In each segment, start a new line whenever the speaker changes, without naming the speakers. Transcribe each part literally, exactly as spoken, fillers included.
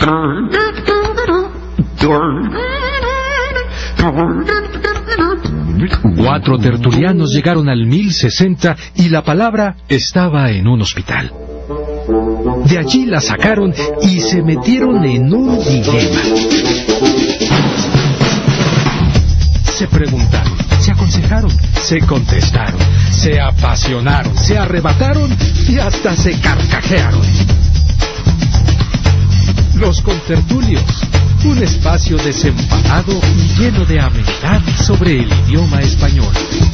Cuatro tertulianos llegaron al mil sesenta y la palabra estaba en un hospital. De allí la sacaron y se metieron en un dilema. Se preguntaron, se aconsejaron, se contestaron, se apasionaron, se arrebataron y hasta se carcajearon. Los contertulios, un espacio desempanado y lleno de amenidad sobre el idioma español.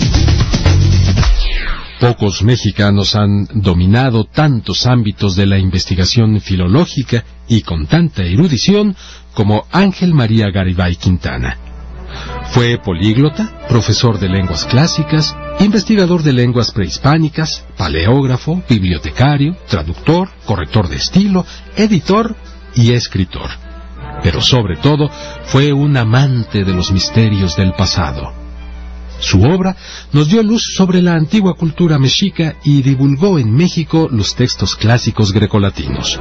Pocos mexicanos han dominado tantos ámbitos de la investigación filológica y con tanta erudición como Ángel María Garibay Quintana. Fue políglota, profesor de lenguas clásicas, investigador de lenguas prehispánicas, paleógrafo, bibliotecario, traductor, corrector de estilo, editor y escritor. Pero sobre todo fue un amante de los misterios del pasado. Su obra nos dio luz sobre la antigua cultura mexica y divulgó en México los textos clásicos grecolatinos.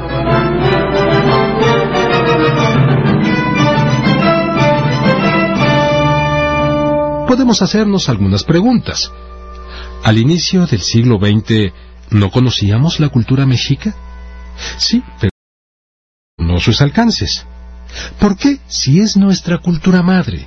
Podemos hacernos algunas preguntas. Al inicio del siglo veinte, ¿no conocíamos la cultura mexica? Sí, pero no sus alcances. ¿Por qué, si es nuestra cultura madre?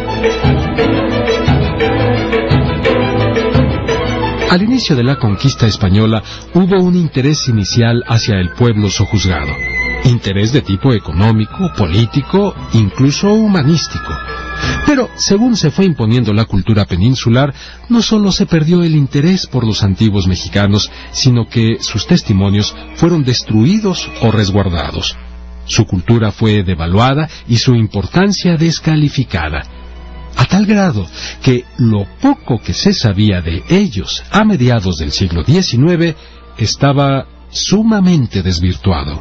Al inicio de la conquista española hubo un interés inicial hacia el pueblo sojuzgado. Interés de tipo económico, político, incluso humanístico. Pero, según se fue imponiendo la cultura peninsular, no solo se perdió el interés por los antiguos mexicanos, sino que sus testimonios fueron destruidos o resguardados. Su cultura fue devaluada y su importancia descalificada, a tal grado que lo poco que se sabía de ellos a mediados del siglo diecinueve estaba sumamente desvirtuado.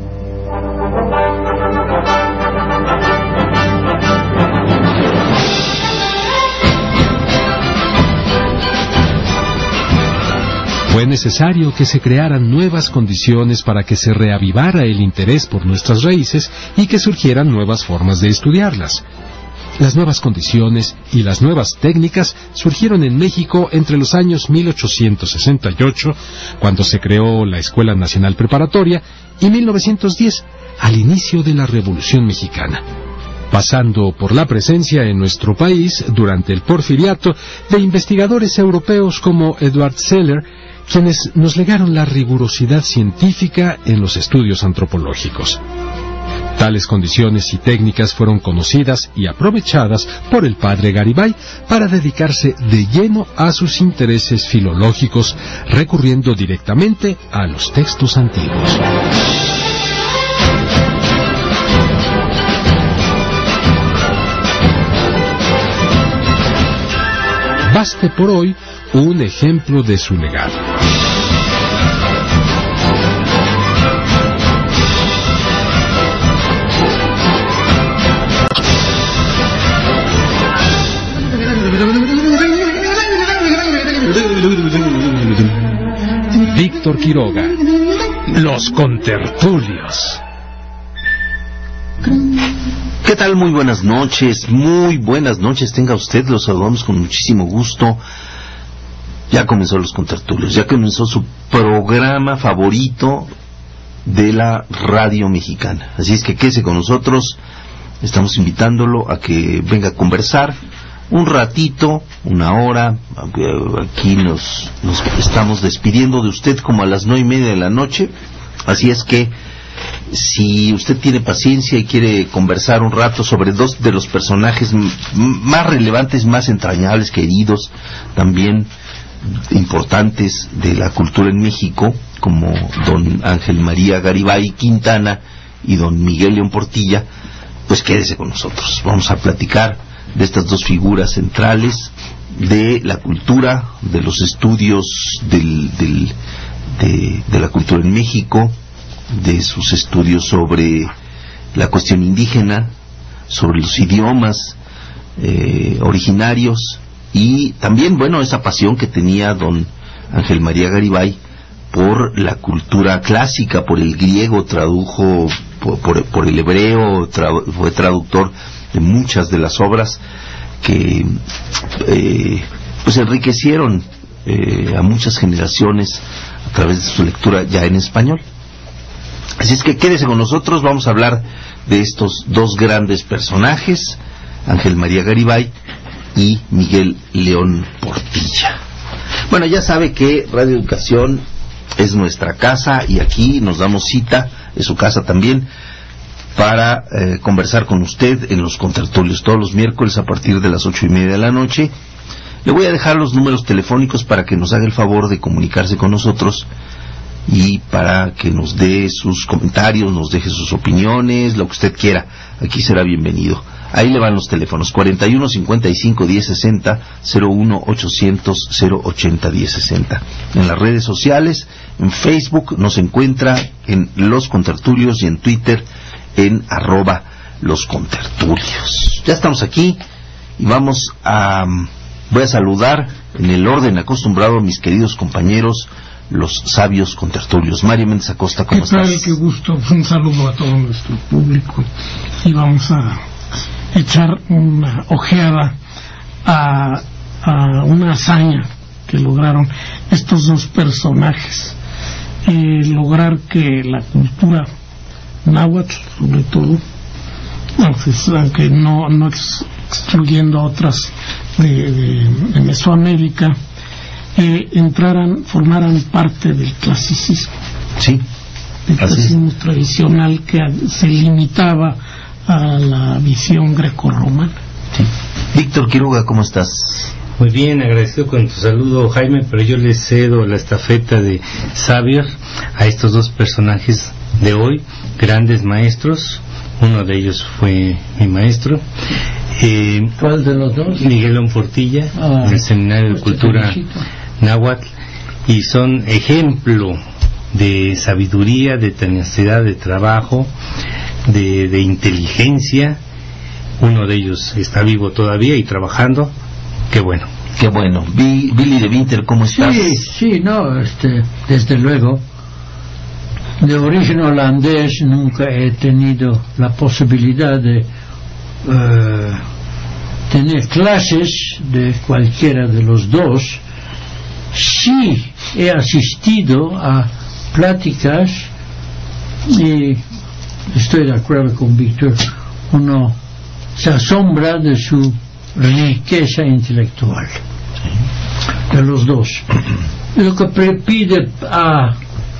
Fue necesario que se crearan nuevas condiciones para que se reavivara el interés por nuestras raíces y que surgieran nuevas formas de estudiarlas. Las nuevas condiciones y las nuevas técnicas surgieron en México entre los años mil ochocientos sesenta y ocho, cuando se creó la Escuela Nacional Preparatoria, y mil novecientos diez, al inicio de la Revolución Mexicana, pasando por la presencia en nuestro país, durante el Porfiriato, de investigadores europeos como Edward Seller, quienes nos legaron la rigurosidad científica en los estudios antropológicos. Tales condiciones y técnicas fueron conocidas y aprovechadas por el padre Garibay para dedicarse de lleno a sus intereses filológicos, recurriendo directamente a los textos antiguos. Baste por hoy un ejemplo de su legado. Víctor Quiroga, Los Contertulios.
¿Qué tal? Muy buenas noches, muy buenas noches, tenga usted, los saludamos con muchísimo gusto. Ya comenzó Los Contertulios, ya comenzó su programa favorito de la radio mexicana. Así es que quédese con nosotros, estamos invitándolo a que venga a conversar un ratito, una hora. Aquí nos, nos estamos despidiendo de usted como a las nueve y media de la noche, así es que si usted tiene paciencia y quiere conversar un rato sobre dos de los personajes más relevantes, más entrañables, queridos, también importantes de la cultura en México, como don Ángel María Garibay Quintana y don Miguel León Portilla, pues quédese con nosotros. Vamos a platicar de estas dos figuras centrales de la cultura, de los estudios del, del, de, de la cultura en México, de sus estudios sobre la cuestión indígena, sobre los idiomas eh, originarios, y también, bueno, esa pasión que tenía don Ángel María Garibay por la cultura clásica, por el griego. Tradujo por, por, por el hebreo, tra, fue traductor de muchas de las obras que eh, pues enriquecieron eh, a muchas generaciones a través de su lectura ya en español. Así es que quédese con nosotros, vamos a hablar de estos dos grandes personajes, Ángel María Garibay y Miguel León Portilla. Bueno, ya sabe que Radio Educación es nuestra casa y aquí nos damos cita, es su casa también, para eh, conversar con usted en los contertulios todos los miércoles a partir de las ocho y media de la noche. Le voy a dejar los números telefónicos para que nos haga el favor de comunicarse con nosotros y para que nos dé sus comentarios, nos deje sus opiniones, lo que usted quiera. Aquí será bienvenido. Ahí le van los teléfonos: cuarenta y uno, cincuenta y cinco, diez sesenta, cero uno, ochocientos, cero ochenta, diez sesenta. En las redes sociales, en Facebook nos encuentra en Los Contertulios y en Twitter en arroba Los Contertulios. Ya estamos aquí y vamos a... voy a saludar en el orden acostumbrado a mis queridos compañeros, los sabios contertulios. Mario Méndez Acosta, ¿cómo estás?
¿Qué tal? Qué gusto. Un saludo a todo nuestro público y vamos a echar una ojeada a, a una hazaña que lograron estos dos personajes, eh, lograr que la cultura náhuatl, sobre todo, entonces, aunque no, no ex, excluyendo a otras de, de, de Mesoamérica, eh, entraran, formaran parte del clasicismo.
Sí.
El clasicismo tradicional que se limitaba a la visión grecorromana.
Sí. Víctor Quiroga, ¿cómo estás?
Muy bien, agradecido con tu saludo, Jaime, pero yo le cedo la estafeta de Xavier a estos dos personajes de hoy, grandes maestros. Uno de ellos fue mi maestro. Eh,
¿Cuál de los dos?
Miguel León Portilla,
ah,
del Seminario de Cultura Náhuatl, y son ejemplo de sabiduría, de tenacidad, de trabajo, de, de inteligencia. Uno de ellos está vivo todavía y trabajando. Qué bueno.
Qué bueno. Billy de Winter, ¿cómo estás?
Sí, sí, no, este, desde luego. De origen holandés nunca he tenido la posibilidad de uh, tener clases de cualquiera de los dos. Sí he asistido a pláticas y estoy de acuerdo con Víctor, uno se asombra de su riqueza intelectual de los dos. Lo que pide a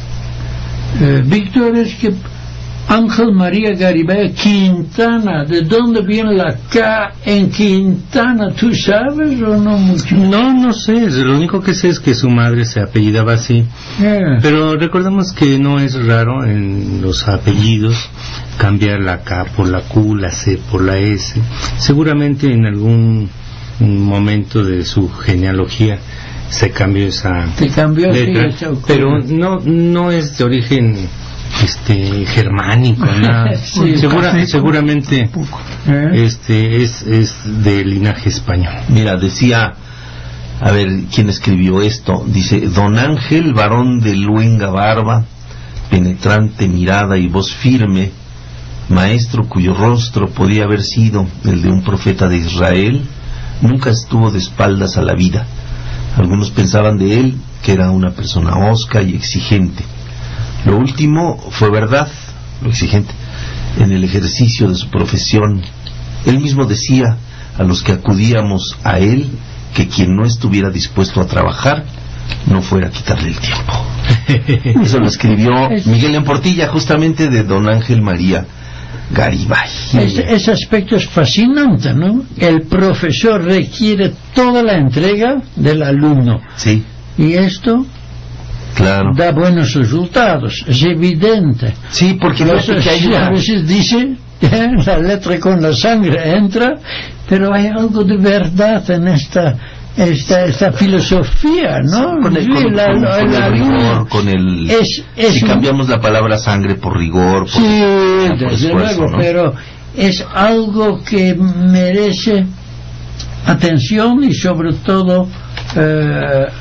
Eh, Víctor, es que Ángel María Garibay Quintana, ¿de dónde viene la K en Quintana? ¿Tú sabes o no mucho?
No, no sé, lo único que sé es que su madre se apellidaba así.
Yeah.
Pero recordemos que no es raro en los apellidos cambiar la K por la Q, la C por la S. Seguramente en algún momento de su genealogía se cambió esa
cambió
letra,
sí,
pero no no es de origen este germánico, nada.
Sí,
Segura, seguramente
¿Eh?
este es es de linaje español.
Mira, decía, a ver, ¿quién escribió esto? Dice: Don Ángel, varón de luenga barba, penetrante mirada y voz firme, maestro cuyo rostro podía haber sido el de un profeta de Israel, nunca estuvo de espaldas a la vida. Algunos pensaban de él que era una persona hosca y exigente. Lo último fue verdad, lo exigente, en el ejercicio de su profesión. Él mismo decía a los que acudíamos a él que quien no estuviera dispuesto a trabajar no fuera a quitarle el tiempo. Eso lo escribió Miguel León Portilla, justamente de Don Ángel María Garibay.
Ese, ese aspecto es fascinante, ¿no? El profesor requiere toda la entrega del alumno.
Sí.
Y esto
claro.
da buenos resultados, es evidente.
Sí, porque no
Eso,
que hay una...
a veces dice, ¿eh? La letra con la sangre entra, pero hay algo de verdad en esta esta, esta filosofía, ¿no?
Con el, con,
la,
con,
la,
con
la,
el rigor, con el...
Es, es
si
un...
cambiamos la palabra sangre por rigor, por,
sí,
por
desde
esfuerzo,
luego,
¿no?
pero es algo que merece atención y sobre todo eh,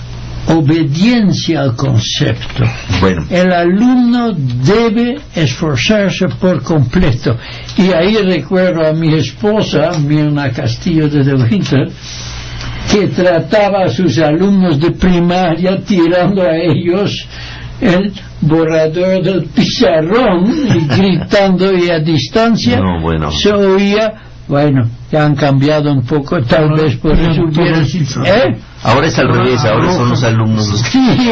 obediencia al concepto.
Bueno.
El alumno debe esforzarse por completo. Y ahí recuerdo a mi esposa, Mirna Castillo de De Winter, que trataba a sus alumnos de primaria tirando a ellos el borrador del pizarrón y gritando, y a distancia
no, bueno.
se oía. Bueno, ya han cambiado un poco, tal no, vez por eso hubieran... ¿Eh?
Ahora es al revés, ahora son los alumnos los que...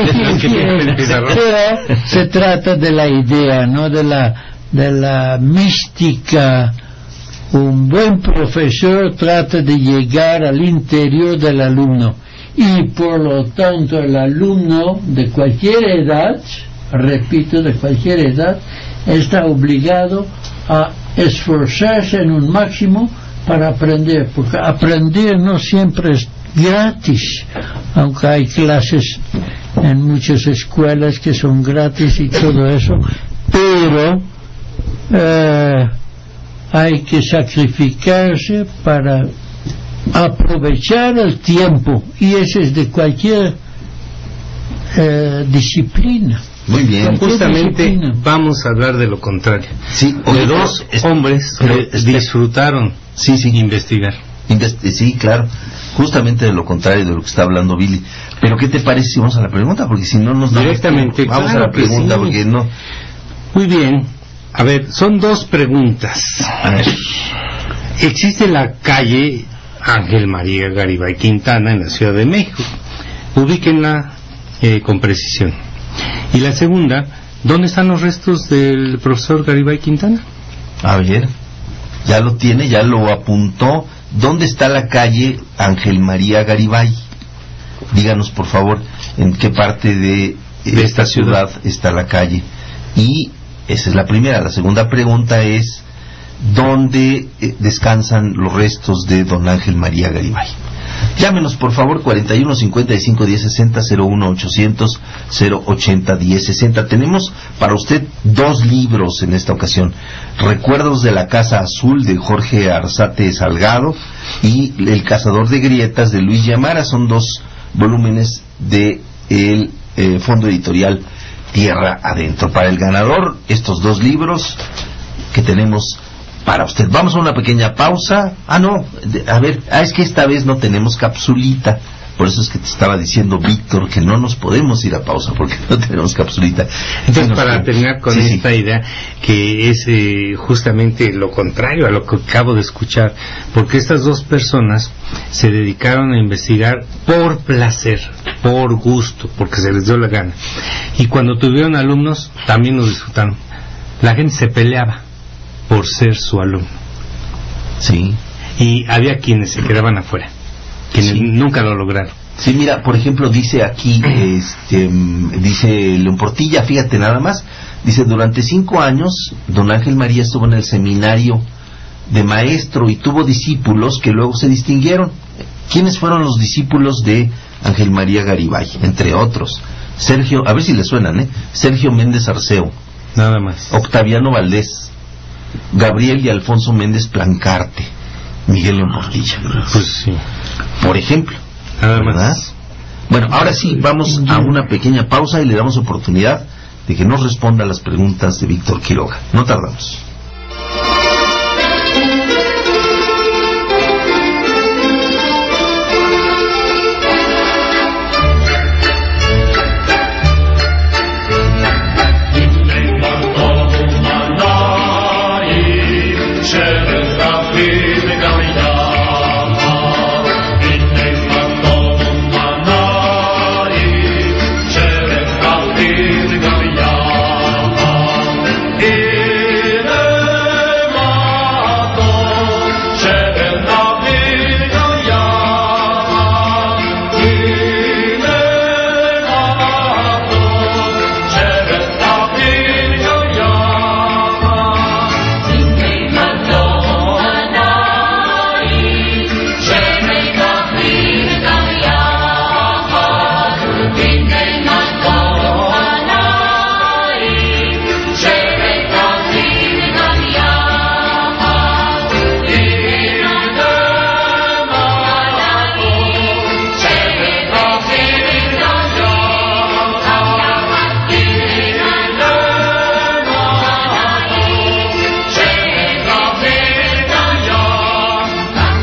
Pero se trata de la idea, ¿no? De la, de la mística. Un buen profesor trata de llegar al interior del alumno, y por lo tanto el alumno de cualquier edad, repito, de cualquier edad, está obligado a esforzarse en un máximo para aprender, porque aprender no siempre es gratis, aunque hay clases en muchas escuelas que son gratis y todo eso, pero eh, hay que sacrificarse para aprovechar el tiempo, y eso es de cualquier eh, disciplina.
Muy bien.
Justamente disciplina. Vamos a hablar de lo contrario.
Sí,
de dos es, hombres
pero,
que este, disfrutaron
sí, sí.
investigar.
Invest sí, claro. Justamente de lo contrario de lo que está hablando Billy. Pero ¿qué te parece si vamos a la pregunta? Porque si no nos
directamente
damos vamos
claro
a la pregunta
sí.
porque no.
Muy bien. A ver, son dos preguntas.
A ver.
Existe la calle Ángel María Garibay Quintana en la Ciudad de México. Ubíquenla eh, con precisión. Y la segunda, ¿dónde están los restos del profesor Garibay Quintana?
A ver, ya lo tiene, ya lo apuntó. ¿Dónde está la calle Ángel María Garibay? Díganos, por favor, en qué parte de, de esta ciudad, ciudad está la calle. Y esa es la primera. La segunda pregunta es, ¿dónde eh, descansan los restos de don Ángel María Garibay? Llámenos, por favor, cuarenta y uno, cincuenta y cinco, diez sesenta, cero uno ochocientos, cero ochenta, diez sesenta. Tenemos para usted dos libros en esta ocasión. Recuerdos de la Casa Azul, de Jorge Arzate Salgado, y El Cazador de Grietas, de Luis Llamara. Son dos volúmenes de el eh, Fondo Editorial Tierra Adentro. Para el ganador, estos dos libros que tenemos para usted. Vamos a una pequeña pausa. Ah, no, a ver, ah, es que esta vez no tenemos capsulita. Por eso es que te estaba diciendo, Víctor, que no nos podemos ir a pausa porque no tenemos capsulita.
Entonces, para terminar con
sí,
esta sí. idea, que es eh, justamente lo contrario a lo que acabo de escuchar, porque estas dos personas se dedicaron a investigar por placer, por gusto, porque se les dio la gana. Y cuando tuvieron alumnos, también lo disfrutaron. La gente se peleaba por ser su alumno.
Sí.
Y había quienes se quedaban afuera, quienes sí. nunca lo lograron.
Sí, mira, por ejemplo, dice aquí, este, dice León Portilla, fíjate nada más, dice, durante cinco años, don Ángel María estuvo en el seminario de maestro y tuvo discípulos que luego se distinguieron. ¿Quiénes fueron los discípulos de Ángel María Garibay? Entre otros, Sergio, a ver si le suenan, ¿eh? Sergio Méndez Arceo.
Nada más.
Octaviano Valdés, Gabriel y Alfonso Méndez Plancarte, Miguel León Portilla.
Pues sí.
Por ejemplo.
Nada
¿verdad?
más.
Bueno, ahora sí, vamos a una pequeña pausa y le damos oportunidad de que nos responda a las preguntas de Víctor Quiroga. No tardamos.
In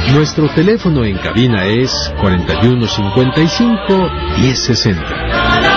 Nuestro teléfono en cabina es cuarenta y uno cincuenta y cinco, diez sesenta.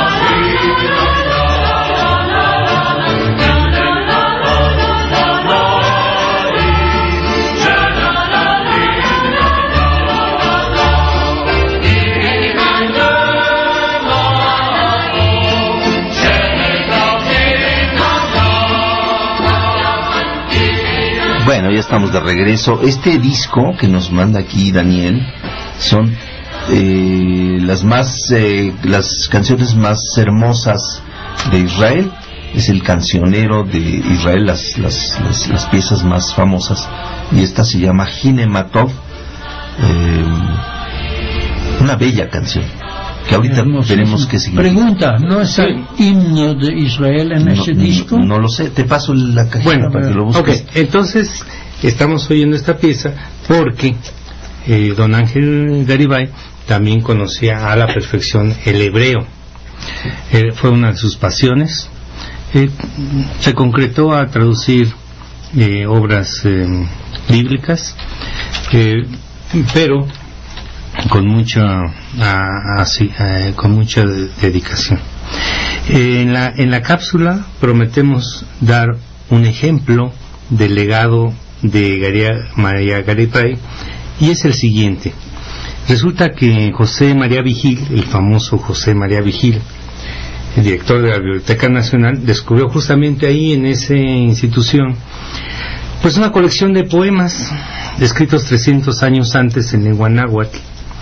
Bueno, ya estamos de regreso. Este disco que nos manda aquí Daniel son eh, las más eh, las canciones más hermosas de Israel. Es el cancionero de Israel, las las, las, las piezas más famosas, y esta se llama Hine Matov, eh, una bella canción que ahorita veremos qué significa.
Pregunta, ¿no es el himno de Israel en
no,
ese
no,
disco?
No, no lo sé, te paso la cajita
bueno,
para que lo busques.
Ok, entonces estamos oyendo esta pieza porque eh, don Ángel Garibay también conocía a la perfección el hebreo. Eh, fue una de sus pasiones. Eh, se concretó a traducir eh, obras eh, bíblicas, eh, pero con mucha a, así, a, con mucha dedicación. Eh, en la en la cápsula prometemos dar un ejemplo del legado de Garia, María Garibay, y es el siguiente. Resulta que José María Vigil, el famoso José María Vigil, el director de la Biblioteca Nacional, descubrió justamente ahí en esa institución pues una colección de poemas escritos trescientos años antes en lengua náhuatl.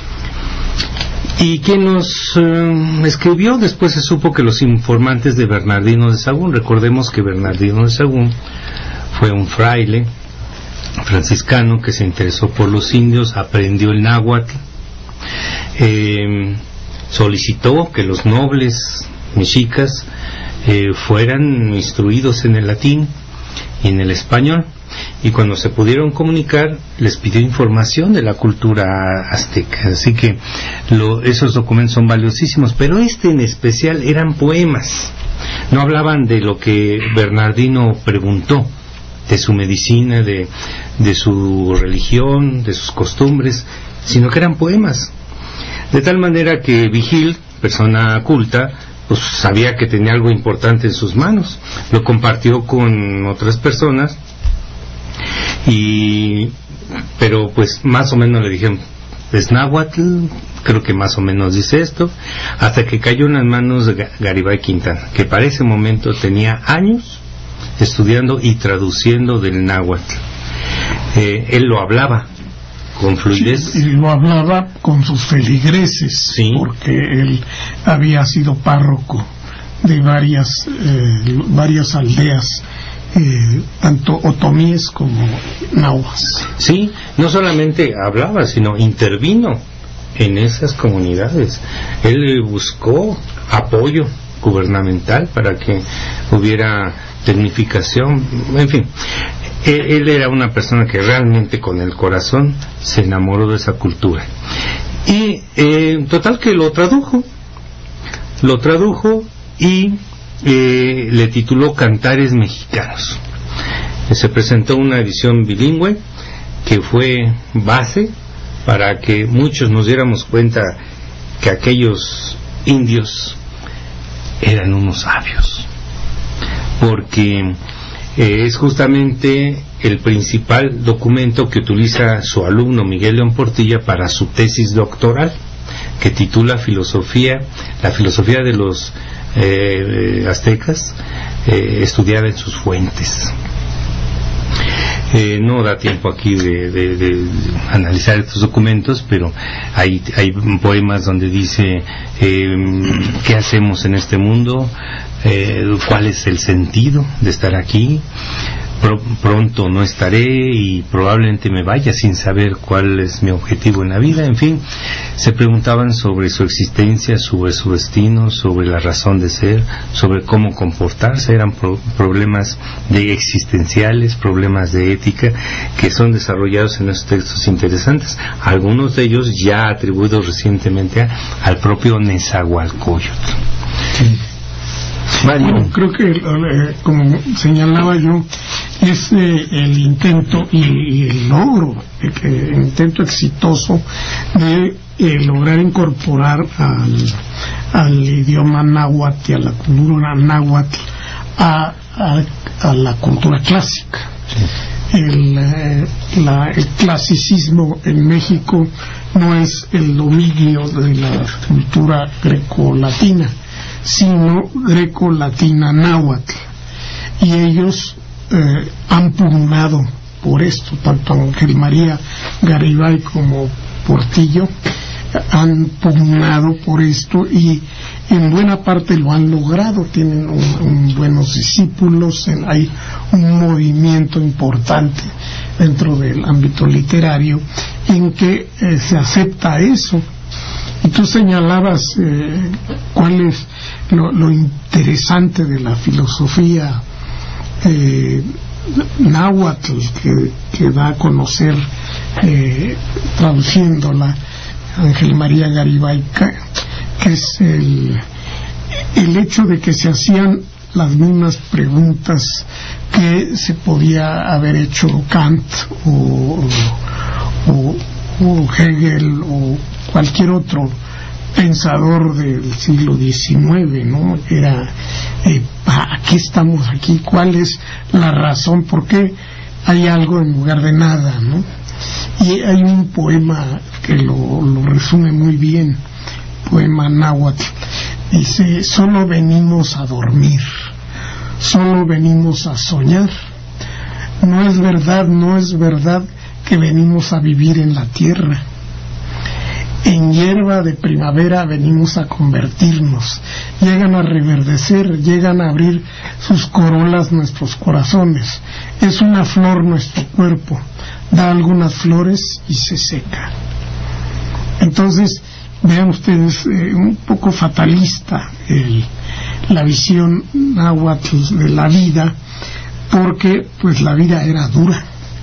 Y quien los eh, escribió, después se supo que los informantes de Bernardino de Sahagún. Recordemos que Bernardino de Sahagún fue un fraile franciscano que se interesó por los indios, aprendió el náhuatl, eh, solicitó que los nobles mexicas eh, fueran instruidos en el latín y en el español, y cuando se pudieron comunicar les pidió información de la cultura azteca. Así que lo, esos documentos son valiosísimos, pero este en especial eran poemas, no hablaban de lo que Bernardino preguntó, de su medicina, de, de su religión, de sus costumbres, sino que eran poemas, de tal manera que Vigil, persona culta, pues sabía que tenía algo importante en sus manos, lo compartió con otras personas, y pero pues más o menos le dijeron, es náhuatl, creo que más o menos dice esto, hasta que cayó en las manos de Garibay Quintana, que para ese momento tenía años estudiando y traduciendo del náhuatl. Eh, él lo hablaba con fluidez.
Sí, y lo hablaba con sus feligreses,
sí,
porque él había sido párroco de varias eh, varias aldeas, eh, tanto otomíes como nahuas.
Sí, no solamente hablaba, sino intervino en esas comunidades. Él buscó apoyo gubernamental para que hubiera tecnificación, en fin. Él era una persona que realmente con el corazón se enamoró de esa cultura, y eh, total que lo tradujo lo tradujo y eh, le tituló Cantares Mexicanos. Se presentó una edición bilingüe que fue base para que muchos nos diéramos cuenta que aquellos indios eran unos sabios, porque Eh, es justamente el principal documento que utiliza su alumno Miguel León Portilla para su tesis doctoral, que titula Filosofía, la filosofía de los eh, aztecas, eh, estudiada en sus fuentes. Eh, no da tiempo aquí de, de, de analizar estos documentos, pero hay, hay poemas donde dice eh, ¿qué hacemos en este mundo? Eh, ¿cuál es el sentido de estar aquí? Pro, pronto no estaré y probablemente me vaya sin saber cuál es mi objetivo en la vida. En fin, se preguntaban sobre su existencia, sobre su destino, sobre la razón de ser, sobre cómo comportarse. Eran pro, problemas de existenciales, problemas de ética que son desarrollados en estos textos interesantes, algunos de ellos ya atribuidos recientemente a, al propio Nezahualcóyotl.
Sí. Bueno, creo que, eh, como señalaba yo, es eh, el intento y, y el logro, el, el intento exitoso de eh, lograr incorporar al, al idioma náhuatl y a la cultura náhuatl a, a, a la cultura clásica. El, eh, la, el clasicismo en México no es el dominio de la cultura grecolatina, sino grecolatina náhuatl, y ellos eh, han pugnado por esto, tanto Ángel María Garibay como Portillo han pugnado por esto y en buena parte lo han logrado. Tienen un, un buenos discípulos, en, hay un movimiento importante dentro del ámbito literario en que eh, se acepta eso. Y tú señalabas eh, cuál es lo, lo interesante de la filosofía eh, náhuatl que, que da a conocer, eh, traduciéndola, Ángel María Garibay, que es el, el hecho de que se hacían las mismas preguntas que se podía haber hecho Kant o, o, o Hegel o cualquier otro pensador del siglo diecinueve, ¿no? Era, eh, ¿a qué estamos aquí? ¿Cuál es la razón? ¿Por qué hay algo en lugar de nada, ¿no? Y hay un poema que lo, lo resume muy bien, poema náhuatl. Dice: solo venimos a dormir, solo venimos a soñar. No es verdad, no es verdad que venimos a vivir en la tierra. En hierba de primavera venimos a convertirnos. Llegan a reverdecer, llegan a abrir sus corolas nuestros corazones. Es una flor nuestro cuerpo, da algunas flores y se seca. Entonces, vean ustedes, eh, un poco fatalista el, la visión náhuatl de la vida, porque pues la vida era dura.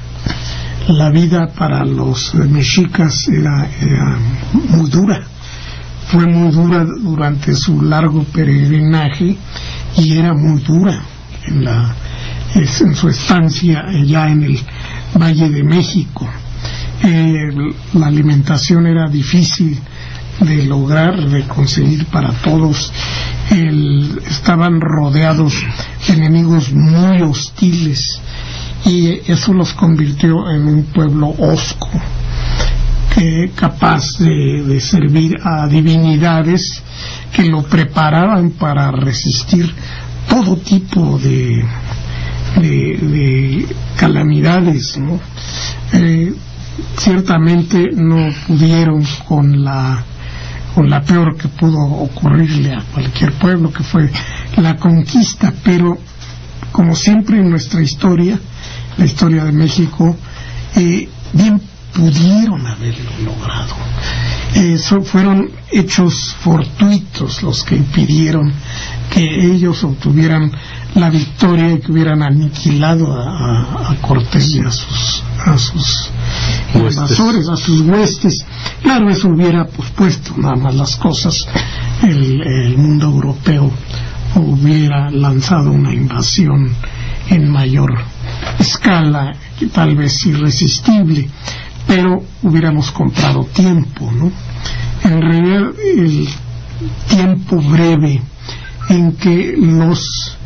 La vida para los mexicas era, era muy dura. Fue muy dura durante su largo peregrinaje y era muy dura en, la, en su estancia ya en el Valle de México. Eh, la alimentación era difícil de lograr, de conseguir para todos. El, estaban rodeados de enemigos muy hostiles y eso los convirtió en un pueblo hosco, que capaz de, de servir a divinidades que lo preparaban para resistir todo tipo de, de, de calamidades, ¿no? Eh, ciertamente no pudieron con la con la peor que pudo ocurrirle a cualquier pueblo, que fue la conquista, pero como siempre en nuestra historia, la historia de México, eh, bien pudieron haberlo logrado. Eso fueron hechos fortuitos los que impidieron que ellos obtuvieran la victoria y que hubieran aniquilado a, a, a Cortés y a sus a sus invasores, a sus huestes. Claro, eso hubiera pospuesto nada más las cosas. El, el mundo europeo hubiera lanzado una invasión en mayor escala, tal vez irresistible, pero hubiéramos comprado tiempo, ¿no? En realidad, el tiempo breve en que los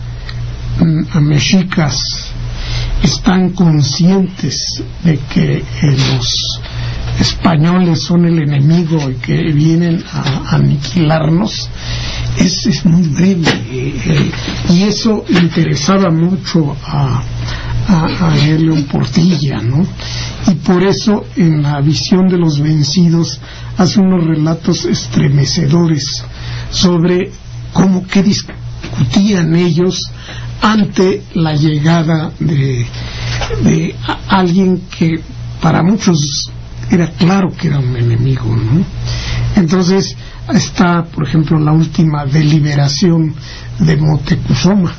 mm, mexicas están conscientes de que eh, los españoles son el enemigo y que vienen a aniquilarnos, es, es muy breve, eh, eh, y eso interesaba mucho a, a, a Helión Portilla, ¿no? Y por eso en la visión de los vencidos hace unos relatos estremecedores sobre cómo que discutían ellos ante la llegada de, de alguien que para muchos era claro que era un enemigo, ¿no? Entonces está, por ejemplo, la última deliberación de Moctezuma.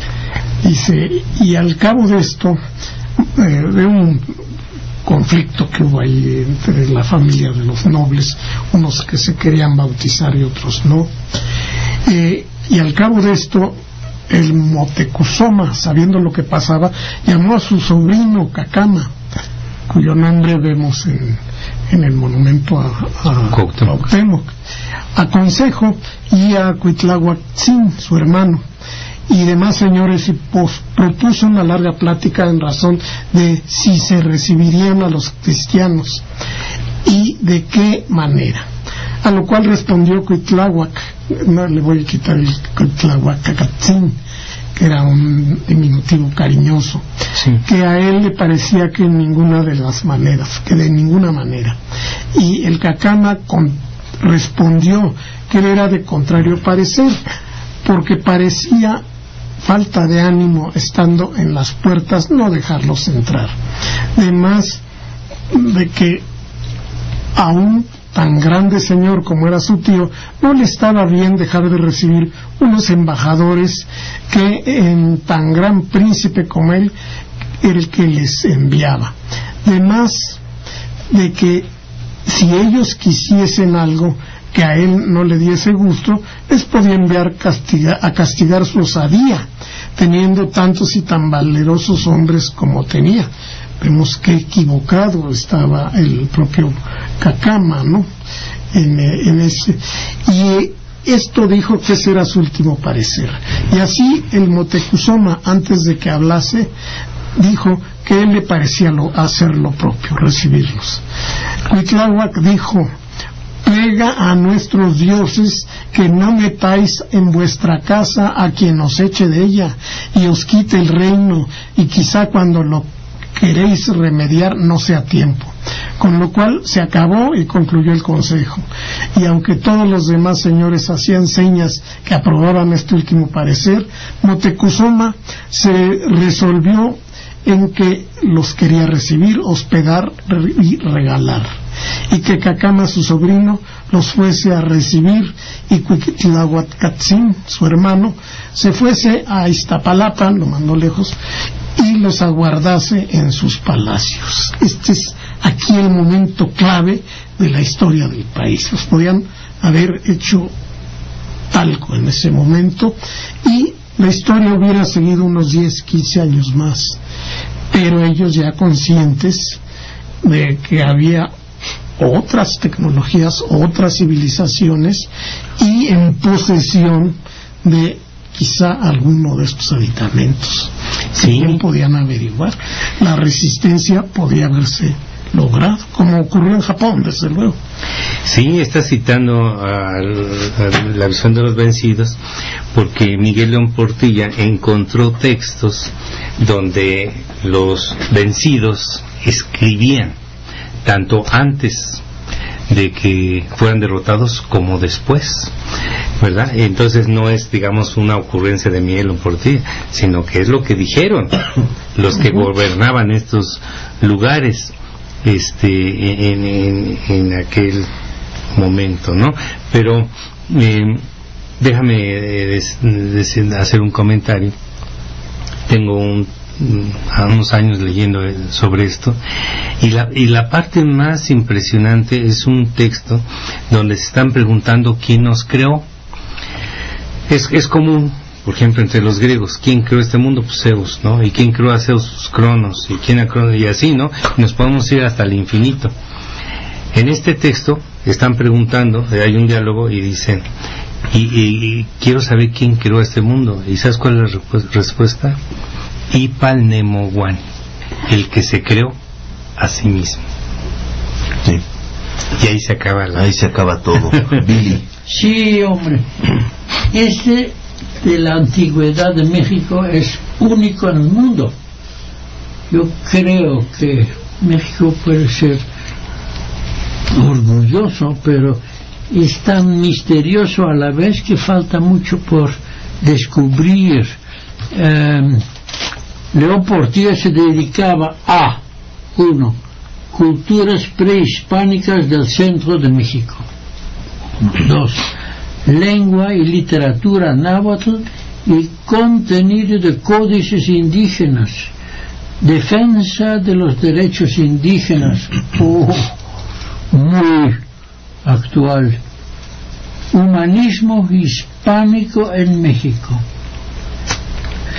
Dice, y al cabo de esto, eh, de un conflicto que hubo ahí entre la familia de los nobles, unos que se querían bautizar y otros no, eh, y al cabo de esto el Moctezuma, sabiendo lo que pasaba, llamó a su sobrino Cacama, cuyo nombre vemos en, en el monumento a, a Cuauhtémoc, a Consejo, y a Cuitláhuac-Tzin, su hermano, y demás señores, y pos, propuso una larga plática en razón de si se recibirían a los cristianos y de qué manera. A lo cual respondió Cuitláhuac, no le voy a quitar el Cuitláhuac-Cacatzin, que era un diminutivo cariñoso, sí, que a él le parecía que en ninguna de las maneras, que de ninguna manera. Y el Cacama con, respondió que él era de contrario parecer, porque parecía falta de ánimo, estando en las puertas, no dejarlos entrar. Además de que aún tan grande señor como era su tío, no le estaba bien dejar de recibir unos embajadores que en tan gran príncipe como él era el que les enviaba. Además de que si ellos quisiesen algo que a él no le diese gusto, les podía enviar castiga, a castigar su osadía, teniendo tantos y tan valerosos hombres como tenía. Vemos que equivocado estaba el propio Cacama, ¿no? En, en ese, y esto dijo que ese era su último parecer. Y así el Moctezuma, antes de que hablase, dijo que él le parecía lo, hacer lo propio, recibirlos. Cuitláhuac dijo: plega a nuestros dioses que no metáis en vuestra casa a quien os eche de ella y os quite el reino, y quizá cuando lo queréis remediar no sea tiempo. Con lo cual se acabó y concluyó el consejo. Y aunque todos los demás señores hacían señas que aprobaban este último parecer, Moctezuma se resolvió en que los quería recibir, hospedar y regalar, y que Cacama, su sobrino, los fuese a recibir, y Cuitláhuac-Catzin, su hermano, se fuese a Iztapalapa, lo mandó lejos, y los aguardase en sus palacios. Este es aquí el momento clave de la historia del país. Los podían haber hecho talco en ese momento y la historia hubiera seguido unos diez, quince años más, pero ellos ya conscientes de que había otras tecnologías, otras civilizaciones, y en posesión de quizá alguno de estos aditamentos. Sí. Que bien podían averiguar. La resistencia podía haberse logrado, como ocurrió en Japón, desde luego.
Sí, está citando a, a la visión de los vencidos, porque Miguel León Portilla encontró textos donde los vencidos escribían tanto antes de que fueran derrotados como después, ¿verdad? Entonces no es, digamos, una ocurrencia de Miguel León Portilla, sino que es lo que dijeron los que gobernaban estos lugares este en, en, en aquel momento, ¿no? Pero eh, déjame eh, des, des, hacer un comentario. Tengo un a unos años leyendo sobre esto, y la, y la parte más impresionante es un texto donde se están preguntando quién nos creó. Es, es común, por ejemplo, entre los griegos, ¿quién creó este mundo? Pues Zeus, ¿no? ¿Y quién creó a Zeus? Cronos. ¿Y quién a Cronos? Y así, ¿no? Y nos podemos ir hasta el infinito. En este texto están preguntando, hay un diálogo y dicen, y, y, y quiero saber quién creó este mundo. ¿Y sabes cuál es la repu- respuesta? Ipalnemoguan, el que se creó a sí mismo.
Sí.
Y ahí se acaba la...
ahí se acaba todo. Billy.
Sí, hombre. Este de la antigüedad de México es único en el mundo. Yo creo que México puede ser orgulloso, pero es tan misterioso a la vez que falta mucho por descubrir. Um, León Portilla se dedicaba a uno, culturas prehispánicas del centro de México; dos, lengua y literatura náhuatl y contenido de códices indígenas; defensa de los derechos indígenas, oh, muy actual; humanismo hispánico en México;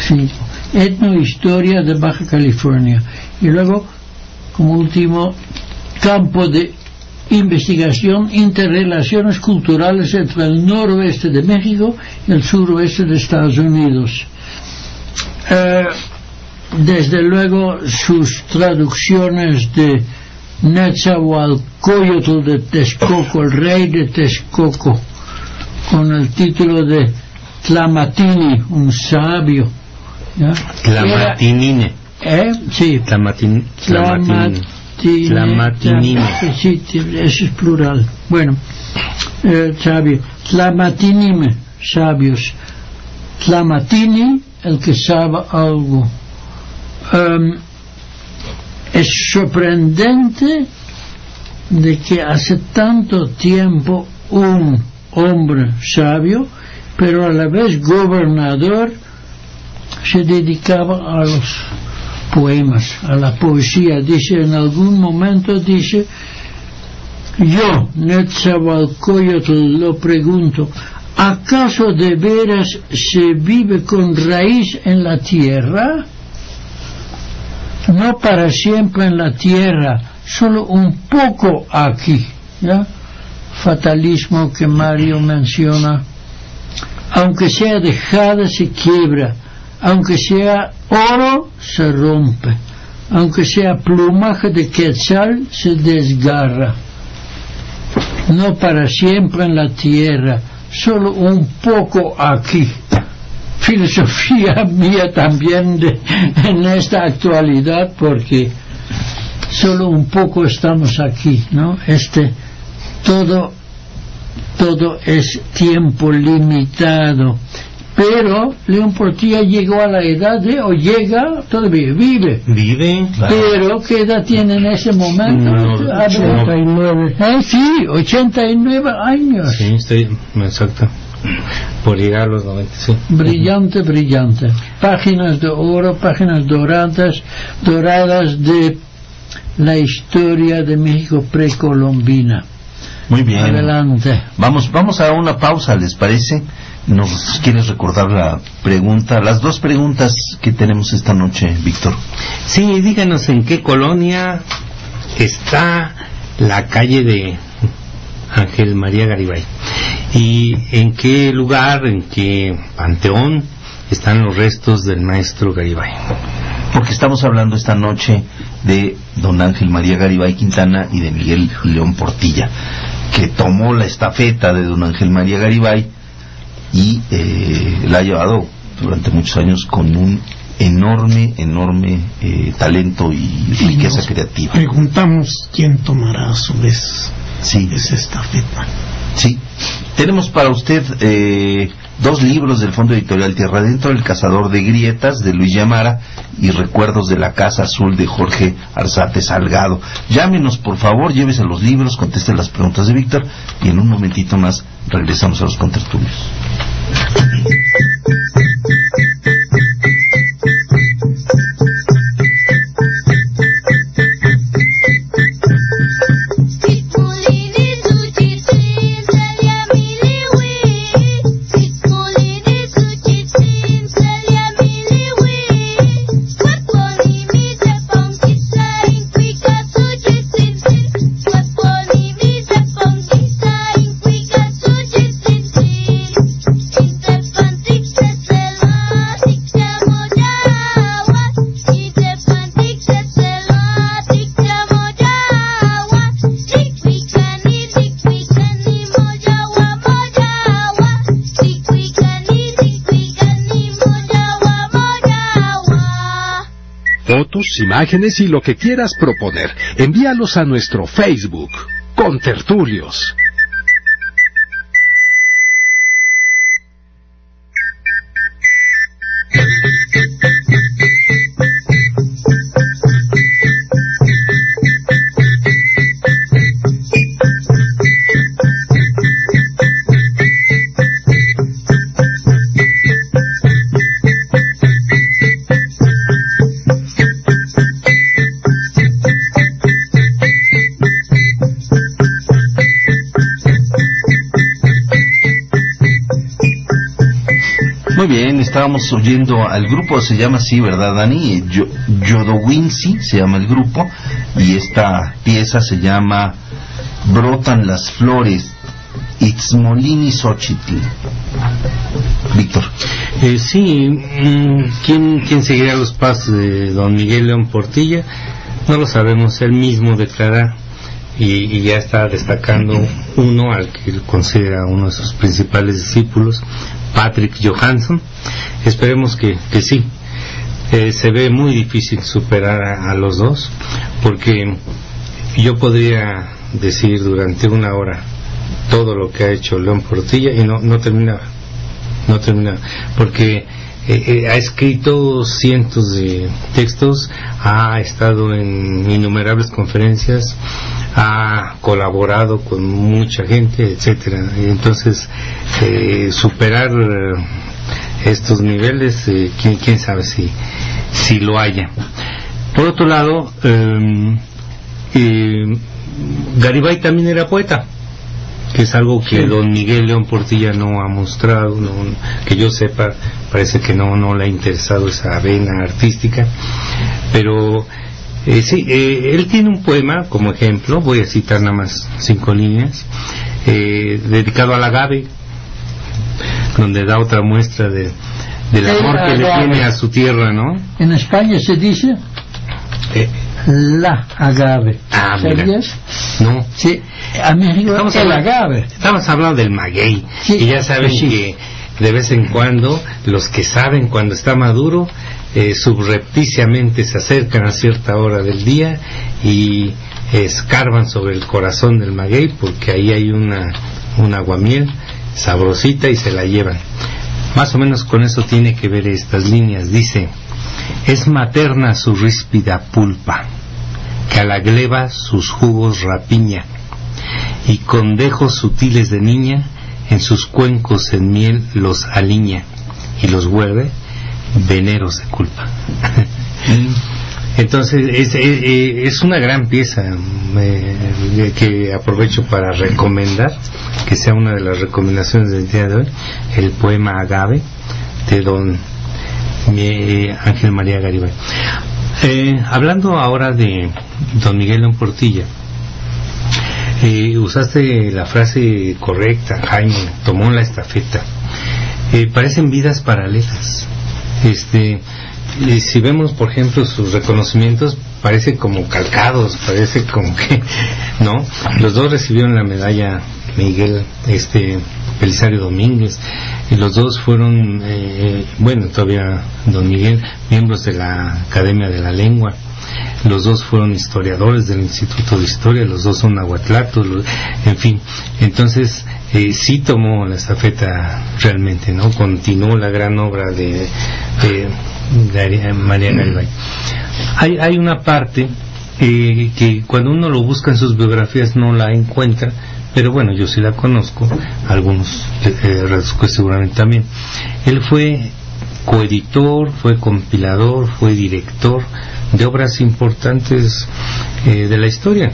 Cinco. Etnohistoria de Baja California. Y luego, como último, campo de investigación, interrelaciones culturales entre el noroeste de México y el suroeste de Estados Unidos. Eh, desde luego, sus traducciones de Netzahualcóyotl de Texcoco, el rey de Texcoco, con el título de Tlamatini, un sabio. ¿Ya?
Tlamatinine.
¿Eh? Sí.
Tlamatin, Tlamatini.
Tlamatini. Sí, eso es plural. Bueno, eh, sabio. Tlamatinime, sabios. Tlamatini, el que sabe algo. Um, es sorprendente de que hace tanto tiempo un hombre sabio, pero a la vez gobernador, se dedicaba a los poemas, a la poesía. Dice, en algún momento dice, yo, Netzahualcóyotl, lo pregunto, ¿acaso de veras se vive con raíz en la tierra? No para siempre en la tierra, solo un poco aquí, ¿ya? Fatalismo que Mario menciona. Aunque sea dejada, se quiebra. Aunque sea oro, se rompe. Aunque sea plumaje de quetzal, se desgarra. No para siempre en la tierra, solo un poco aquí. Filosofía mía también de, en esta actualidad, porque solo un poco estamos aquí, ¿no? Este, todo, todo es tiempo limitado. Pero León Portilla llegó a la edad de, o llega, todavía vive.
Vive, claro.
Pero ¿qué edad tiene en ese momento?
No,
ochenta y nueve. ¿Eh? Sí, ochenta y nueve años.
Sí, estoy, exacto. Por llegar a los noventa, sí.
Brillante, brillante. Páginas de oro, páginas doradas, doradas de la historia de México precolombina.
Muy bien.
Adelante.
Vamos, vamos a una pausa, ¿les parece? ¿Nos quieres recordar la pregunta, las dos preguntas que tenemos esta noche, Víctor?
Sí, díganos en qué colonia está la calle de Ángel María Garibay y en qué lugar, en qué panteón están los restos del maestro Garibay.
Porque estamos hablando esta noche de don Ángel María Garibay Quintana y de Miguel León Portilla, que tomó la estafeta de don Ángel María Garibay y eh, la ha llevado durante muchos años con un enorme, enorme eh, talento y riqueza
Nos
creativa.
Preguntamos quién tomará a su vez
Sí.
esa estafeta.
Sí, tenemos para usted eh, dos libros del Fondo Editorial Tierra Adentro, El Cazador de Grietas de Luis Llamara y Recuerdos de la Casa Azul de Jorge Arzate Salgado. Llámenos por favor, llévese los libros, conteste las preguntas de Víctor y en un momentito más regresamos a los contertulios.
Fotos, imágenes y lo que quieras proponer. Envíalos a nuestro Facebook, Contertulios.
Muy bien, estábamos oyendo al grupo, se llama así, ¿verdad, Dani? Yo, Yodowinsi se llama el grupo, y esta pieza se llama Brotan las flores, Itzmolini Xochitl. Víctor.
Eh, sí, ¿quién, ¿quién seguirá los pasos de don Miguel León Portilla? No lo sabemos, él mismo declara y, y ya está destacando uno al que él considera uno de sus principales discípulos, Patrick Johansson. Esperemos que, que sí. Eh, se ve muy difícil superar a, a los dos, porque yo podría decir durante una hora todo lo que ha hecho León Portilla y no, no termina no termina porque eh, eh, ha escrito cientos de textos, ha estado en innumerables conferencias, ha colaborado con mucha gente, etcétera. Y entonces eh, superar eh, estos niveles, eh, ¿quién, quién sabe si si lo haya. Por otro lado, eh, eh, Garibay también era poeta, que es algo que sí. Don Miguel León Portilla no ha mostrado, no, que yo sepa, parece que no no le ha interesado esa vena artística, pero eh, sí, eh, él tiene un poema como ejemplo, voy a citar nada más cinco líneas, eh, dedicado al agave, donde da otra muestra de del amor que le tiene a su tierra, ¿no?
En España se dice eh, la agave.
Ah,
¿sabías?
No.
Sí, a México
estamos
el
hablando,
agave.
Estamos hablando del maguey,
sí,
y ya saben
sí.
que de vez en cuando los que saben cuando está maduro eh, subrepticiamente se acercan a cierta hora del día y escarban sobre el corazón del maguey, porque ahí hay una un aguamiel sabrosita y se la llevan. Más o menos con eso tiene que ver estas líneas. Dice: es materna su ríspida pulpa, que a la gleba sus jugos rapiña, y con dejos sutiles de niña en sus cuencos en miel los aliña, y los vuelve veneros de culpa. Entonces es, es, es una gran pieza eh, que aprovecho para recomendar, que sea una de las recomendaciones del día de hoy, el poema Agave de don eh, Ángel María Garibay. Eh, hablando ahora de don Miguel León Portilla, eh, usaste la frase correcta, Jaime, tomó la estafeta. Eh, parecen vidas paralelas. Este Y si vemos, por ejemplo, sus reconocimientos, parecen como calcados, parece como que, ¿no? Los dos recibieron la medalla Miguel, este, Belisario Domínguez, y los dos fueron, eh, bueno, todavía don Miguel, miembros de la Academia de la Lengua. Los dos fueron historiadores del Instituto de Historia, los dos son nahuatlatos, en fin. Entonces, eh, sí tomó la estafeta realmente, ¿no? Continuó la gran obra de... de de María Garibay. Hay, hay una parte eh, que cuando uno lo busca en sus biografías no la encuentra, pero bueno, yo sí la conozco, algunos eh, pues seguramente también. Él fue coeditor, fue compilador, fue director de obras importantes eh, de la historia.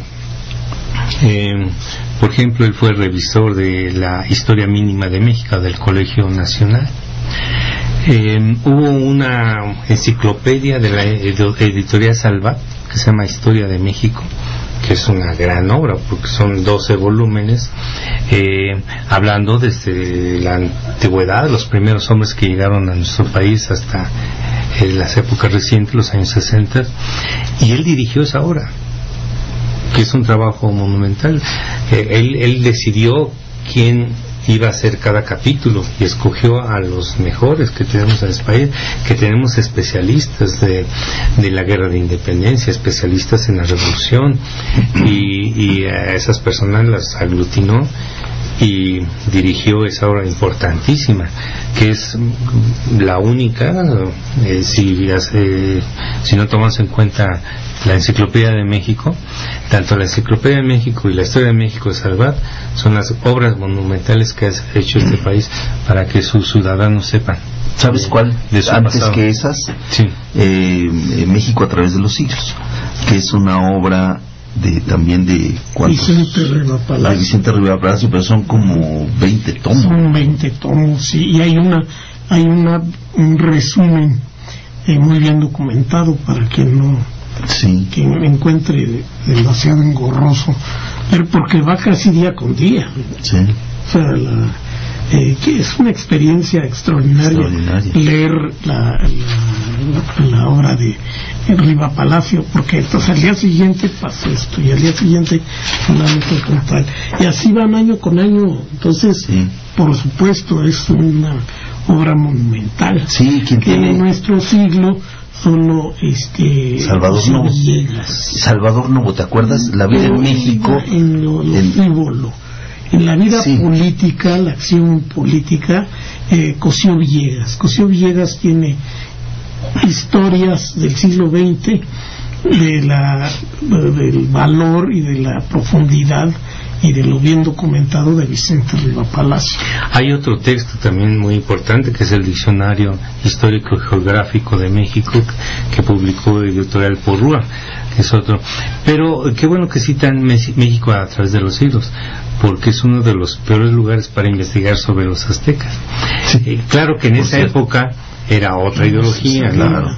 Eh, por ejemplo, él fue revisor de la Historia Mínima de México del Colegio Nacional. Eh, hubo una enciclopedia de la editorial Salvat que se llama Historia de México, que es una gran obra porque son doce volúmenes, eh, hablando desde la antigüedad, los primeros hombres que llegaron a nuestro país hasta eh, las épocas recientes, los años sesenta, y él dirigió esa obra, que es un trabajo monumental. Eh, él, él decidió quién iba a hacer cada capítulo y escogió a los mejores que tenemos en España, que tenemos especialistas de, de la guerra de independencia, especialistas en la revolución, y, y a esas personas las aglutinó y dirigió esa obra importantísima, que es la única, eh, si, eh, si no tomamos en cuenta la Enciclopedia de México, tanto la Enciclopedia de México y la Historia de México de Salvat son las obras monumentales que ha hecho este país para que sus ciudadanos sepan.
¿Sabes
de,
cuál?
De su
Antes
pasado.
que esas,
sí.
eh, México a través de los siglos, que es una obra de también de ¿cuántos?
Vicente Riva Palacio.
Vicente Riva Palacio, pero son como veinte tomos.
Son veinte tomos, sí, y hay una hay una, un resumen eh, muy bien documentado para quien no
sí.
quien encuentre demasiado engorroso, pero porque va casi día con día.
Sí.
O sea, la, eh, que es una experiencia extraordinaria,
extraordinaria.
leer la, la, la, la obra de Riva Palacio, porque entonces al día siguiente pasa esto y al día siguiente solamente con tal, y así van año con año. Entonces sí. Por supuesto es una obra monumental.
Sí, ¿quién
que
tiene?
En nuestro siglo solo este
Salvador Novo. Salvador Novo, ¿te acuerdas? La vida en México,
en lo, lo
en...
frívolo, en la vida sí. política, la acción política, eh, Cosío Villegas. Cosío Villegas tiene historias del siglo veinte de la del valor y de la profundidad y de lo bien documentado de Vicente Riva Palacio.
Hay otro texto también muy importante que es el Diccionario Histórico y Geográfico de México, que publicó Editorial Porrúa, que es otro. Pero qué bueno que citan México a través de los siglos, porque es uno de los peores lugares para investigar sobre los aztecas. Sí. Eh, claro que en Por esa cierto. época era otra ideología, sí, claro.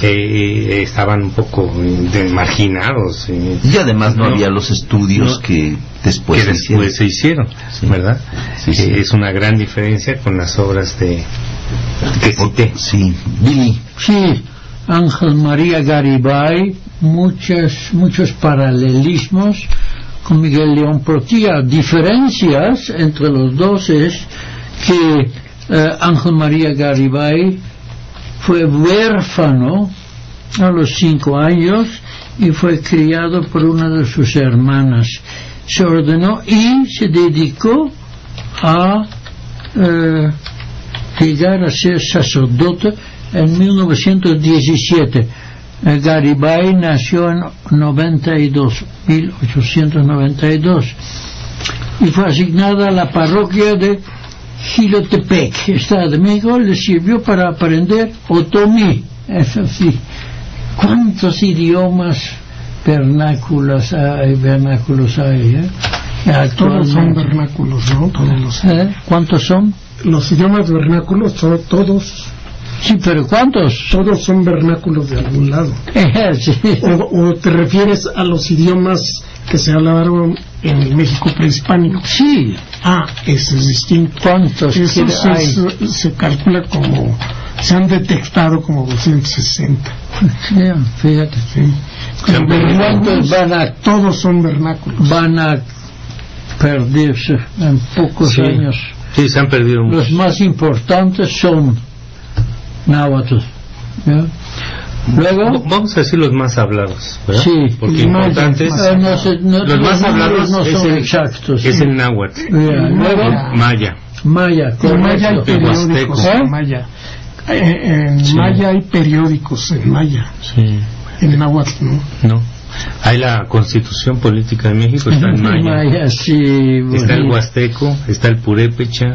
eh, estaban un poco de marginados eh,
y además no, no había los estudios no, que después,
que se, después se hicieron, sí. ¿verdad? Sí, sí. Eh, es una gran diferencia con las obras de que cité.
Sí, Billy.
Sí, Ángel María Garibay, muchos muchos paralelismos con Miguel León Portilla. Diferencias entre los dos es que eh, Ángel María Garibay fue huérfano a los cinco años y fue criado por una de sus hermanas. Se ordenó y se dedicó a eh, llegar a ser sacerdote en mil novecientos diecisiete. Eh, Garibay nació en noventa y dos, mil ochocientos noventa y dos, y fue asignada a la parroquia de Jilotepec, Estado de México. Le sirvió para aprender otomí. Eso sí, ¿cuántos idiomas vernáculos hay? Vernáculos hay ¿eh?
Todos son vernáculos, ¿no? Todos los...
¿Eh? ¿Cuántos son?
Los idiomas vernáculos son todos.
Sí, pero ¿cuántos?
Todos son vernáculos de algún lado.
Sí.
o, ¿O te refieres a los idiomas que se hablaron en el México prehispánico?
Sí.
Ah, ese es distinto.
¿Cuántos
Eso se,
hay?
Se, se calcula como, se han detectado como doscientos sesenta.
Sí, fíjate.
Sí.
¿Cuántos van a,
todos son vernáculos.
Van a perderse en pocos
sí.
años?
Sí, se han perdido muchos.
Los más importantes son náhuatl. ¿Ya? Luego
vamos a decir los más hablados, ¿verdad?
Sí,
porque importantes
más, no sé, no,
los más hablados
no
es
son
el,
exactos,
es
sí.
el náhuatl.
Yeah. Luego
maya
maya
en maya hay periódicos
¿Eh?
en maya eh, en sí. maya hay periódicos en maya
sí.
en náhuatl no
no hay la Constitución Política de México, está en maya,
maya sí,
está el huasteco, está el purépecha,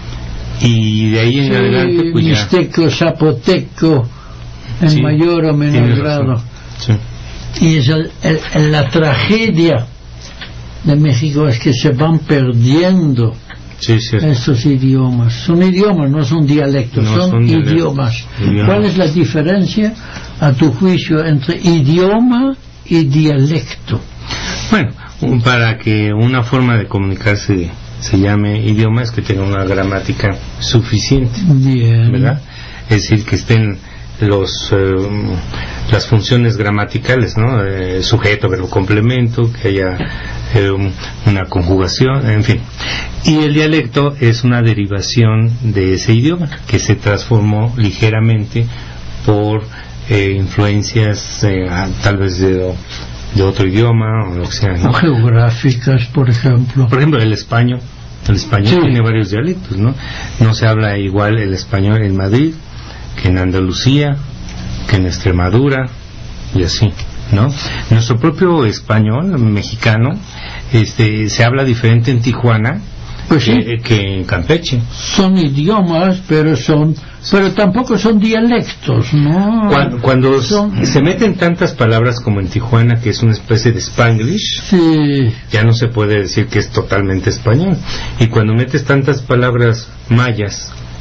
y de ahí en
sí,
adelante pues
mixteco, zapoteco en sí, mayor o menor grado.
Sí.
Y es el, el, la tragedia de México es que se van perdiendo
sí,
estos idiomas. Son idiomas, no son dialectos, no, son, son idiomas. idiomas. ¿Cuál es la diferencia, a tu juicio, entre idioma y dialecto?
Bueno, para que una forma de comunicarse se llame idioma es que tenga una gramática suficiente.
Bien.
¿Verdad? Es decir, que estén los eh, las funciones gramaticales, ¿no? Eh, sujeto, verbo, complemento, que haya eh, una conjugación, en fin. Y el dialecto es una derivación de ese idioma que se transformó ligeramente por eh, influencias eh, tal vez de, de otro idioma o lo que sea, ¿no?
Geográficas, por ejemplo.
Por ejemplo, el español. El español sí. tiene varios dialectos, ¿no? No se habla igual el español en Madrid que en Andalucía, que en Extremadura y así, ¿no? Nuestro propio español mexicano este se habla diferente en Tijuana
pues sí.
que, que en Campeche.
Son idiomas, pero son pero tampoco son dialectos, ¿no?
Cuando, cuando
son...
se meten tantas palabras como en Tijuana, que es una especie de Spanglish,
sí.
ya no se puede decir que es totalmente español. Y cuando metes tantas palabras mayas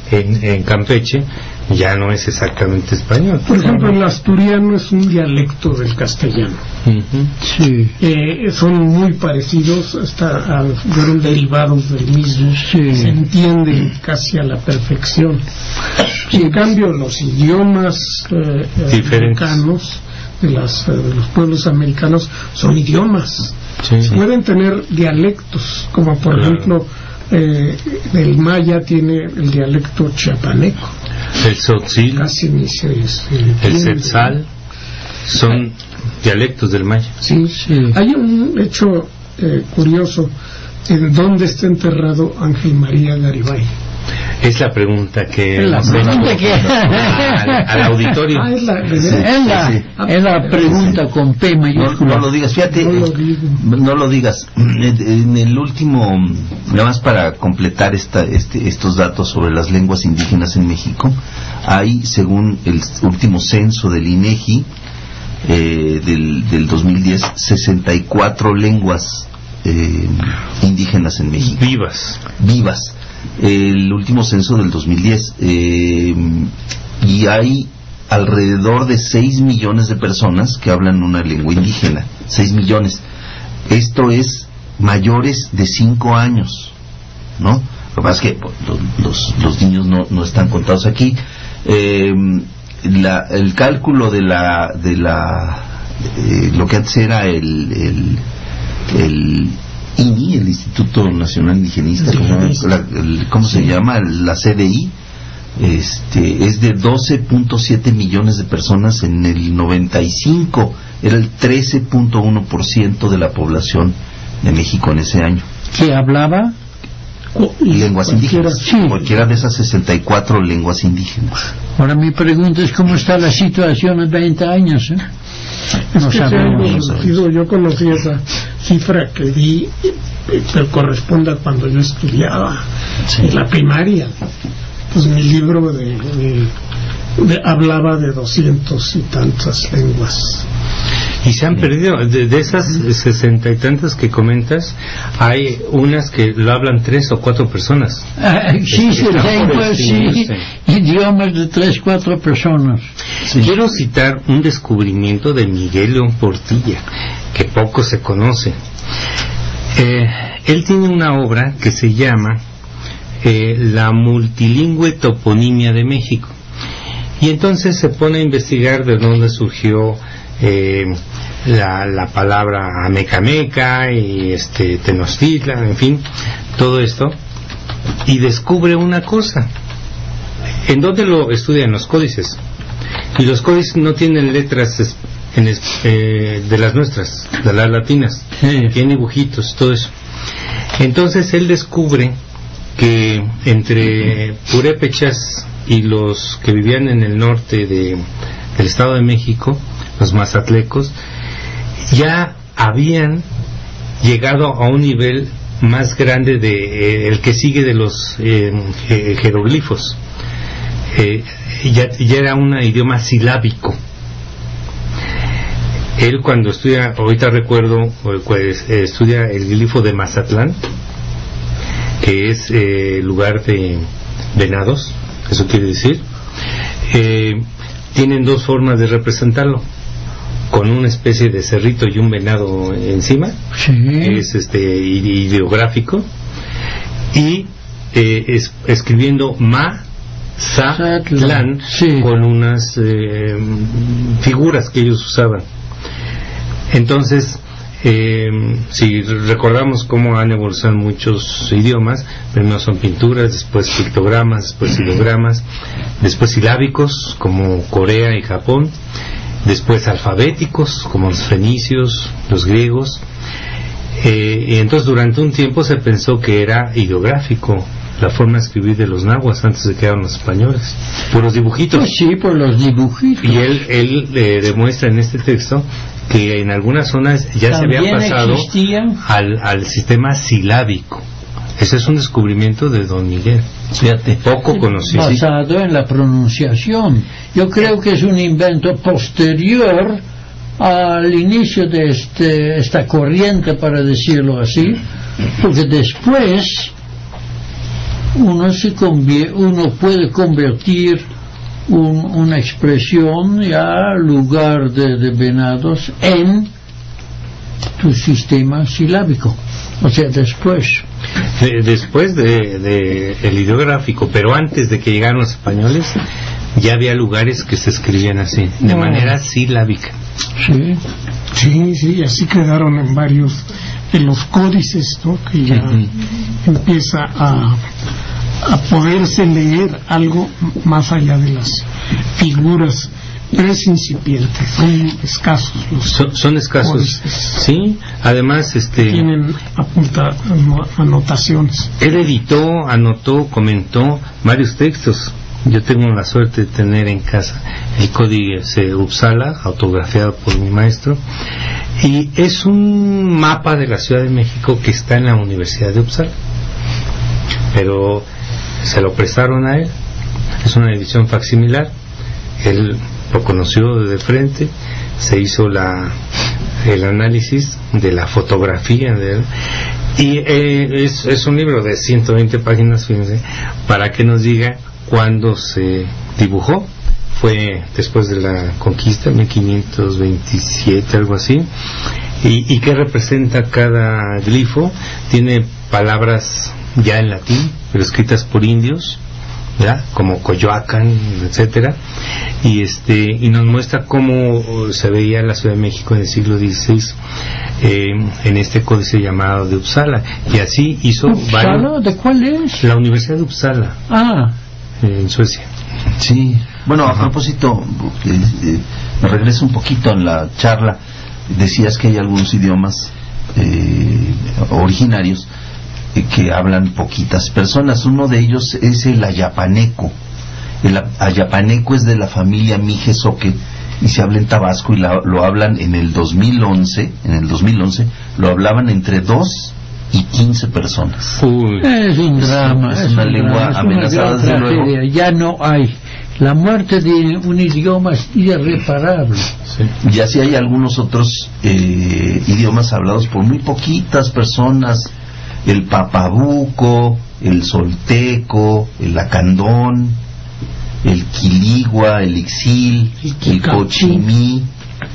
en, en Campeche, ya no es exactamente español.
Por ejemplo, el asturiano es un dialecto del castellano.
Uh-huh.
Sí. Eh, son muy parecidos, hasta a, fueron derivados del mismo. Sí. Se entienden casi a la perfección. Sí. En cambio, los idiomas eh, americanos, de, las, de los pueblos americanos, son idiomas. Sí. Pueden tener dialectos, como por claro. ejemplo, eh, el maya tiene el dialecto chiapaneco.
El tzotzil,
casi ni se, se
el setzal, son dialectos del maya.
Sí, sí. Hay un hecho eh, curioso, en dónde está enterrado Ángel María Garibay.
Es la pregunta que
la pregunta que
al, al auditorio.
Ah, es la,
sí, es la, sí. es la pregunta con P mayúscula.
No, no lo digas, fíjate, no lo, no lo digas. En el último, nada más para completar esta, este, estos datos sobre las lenguas indígenas en México, hay, según el último censo del INEGI eh, del, del dos mil diez, sesenta y cuatro lenguas eh, indígenas en México.
Vivas.
Vivas. El último censo del dos mil diez, eh, y hay alrededor de seis millones de personas que hablan una lengua indígena. seis millones. Esto es mayores de cinco años, ¿no? Lo que pasa es que los, los, los niños no, no están contados aquí. Eh, la, el cálculo de la de la eh, lo que antes era el el, el I N I, el Instituto Nacional Indigenista, ¿cómo, la, el, ¿cómo se llama? La C D I, este, es de doce punto siete millones de personas en el noventa y cinco, era el trece punto uno por ciento de la población de México en ese año.
¿Qué hablaba?
Lenguas indígenas, sí. Cualquiera de esas sesenta y cuatro lenguas indígenas.
Ahora mi pregunta es cómo está la situación en veinte años, ¿eh?
No es que sabemos. Conocido, yo conocí esa cifra que vi, pero corresponde a cuando yo estudiaba sí. en la primaria. Pues mi libro de, de, de hablaba de doscientos y tantas lenguas.
Y se han perdido, de, de esas sesenta y tantas que comentas, hay unas que lo hablan tres o cuatro personas.
Ah, sí, sí, lenguas, sí, idiomas de tres, cuatro personas.
Sí. Quiero citar un descubrimiento de Miguel León Portilla, que poco se conoce. Eh, él tiene una obra que se llama eh, La multilingüe toponimia de México. Y entonces se pone a investigar de dónde surgió Eh, la, la palabra amecameca y este Tenochtitlan, en fin, todo esto, y descubre una cosa. ¿En dónde lo estudian? Los códices. Y los códices no tienen letras en, eh, de las nuestras, de las latinas, sí. Tienen dibujitos, todo eso. Entonces él descubre que entre purépechas y los que vivían en el norte de, del Estado de México, los mazatlecos, ya habían llegado a un nivel más grande de eh, el que sigue de los eh, eh, jeroglifos. Eh, ya, ya era un idioma silábico. Él cuando estudia, ahorita recuerdo, pues, eh, estudia el glifo de Mazatlán, que es eh, lugar de venados, eso quiere decir. Eh, tienen dos formas de representarlo, con una especie de cerrito y un venado encima,
sí.
Es este ideográfico, y eh, es, escribiendo Ma-Za-Tlán, sí. Con unas eh, figuras que ellos usaban. Entonces, eh, si recordamos cómo han evolucionado muchos idiomas, primero son pinturas, después pictogramas, después ideogramas, después silábicos como Corea y Japón, después alfabéticos como los fenicios, los griegos, eh, y entonces durante un tiempo se pensó que era ideográfico la forma de escribir de los nahuas antes de que eran los españoles, por los dibujitos.
Pues sí, por los dibujitos.
Y él, él eh, demuestra en este texto que en algunas zonas ya
también
se había pasado
al,
al sistema silábico. Ese es un descubrimiento de don Miguel.
Fíjate,
poco conocido.
Basado en la pronunciación. Yo creo que es un invento posterior al inicio de este, esta corriente, para decirlo así, porque después uno se convier- uno puede convertir un, una expresión ya lugar de, de venados en tu sistema silábico, o sea, después
De, después de, de el ideográfico, pero antes de que llegaran los españoles ya había lugares que se escribían así, de
Oh.
manera silábica.
sí.
Sí, sí, así quedaron en varios de los códices, ¿no? Que ya
Ujú.
empieza a, a poderse leer algo más allá de las figuras presincipientes. Son escasos los
Son, son escasos,
códices.
sí. Además, este,
Tienen apunta, ano- anotaciones.
él editó, anotó, comentó varios textos. Yo tengo la suerte de tener en casa el Códice Uppsala, autografiado por mi maestro, y es un mapa de la Ciudad de México que está en la Universidad de Uppsala, pero se lo prestaron a él. Es una edición facsimilar. Él lo conoció de frente, se hizo la el análisis de la fotografía de él, y eh, es, es un libro de ciento veinte páginas, fíjense, para que nos diga cuándo se dibujó. Fue después de la conquista, mil quinientos veintisiete, algo así. Y, y qué representa cada glifo. Tiene palabras ya en latín, pero escritas por indios, ¿verdad? Como Coyoacán, etcétera, y este y nos muestra cómo se veía la Ciudad de México en el siglo dieciséis, eh, en este códice llamado de Uppsala, y así hizo
¿Uppsala?
varios-
¿De cuál es?
la Universidad de Uppsala,
Ah,
eh, en Suecia.
Sí, bueno, a
Ajá.
propósito, eh, eh, me regreso un poquito en la charla. Decías que hay algunos idiomas eh, originarios eh, que hablan poquitas personas. Uno de ellos es el ayapaneco. El a- ayapaneco es de la familia Mijesoque y se habla en Tabasco, y la- lo hablan en el dos mil once. En el dos mil once lo hablaban entre dos y quince personas.
Uy,
es un drama,
es
es,
una
un
lengua
drama, es una
amenazada,
gran
desde luego.
tragedia. Ya no hay. La muerte de un idioma es irreparable.
sí.
Y así hay algunos otros eh, idiomas hablados por muy poquitas personas: el papabuco, el solteco, el lacandón, el quiligua, el ixil,
El
el
kikapú.
cochimí,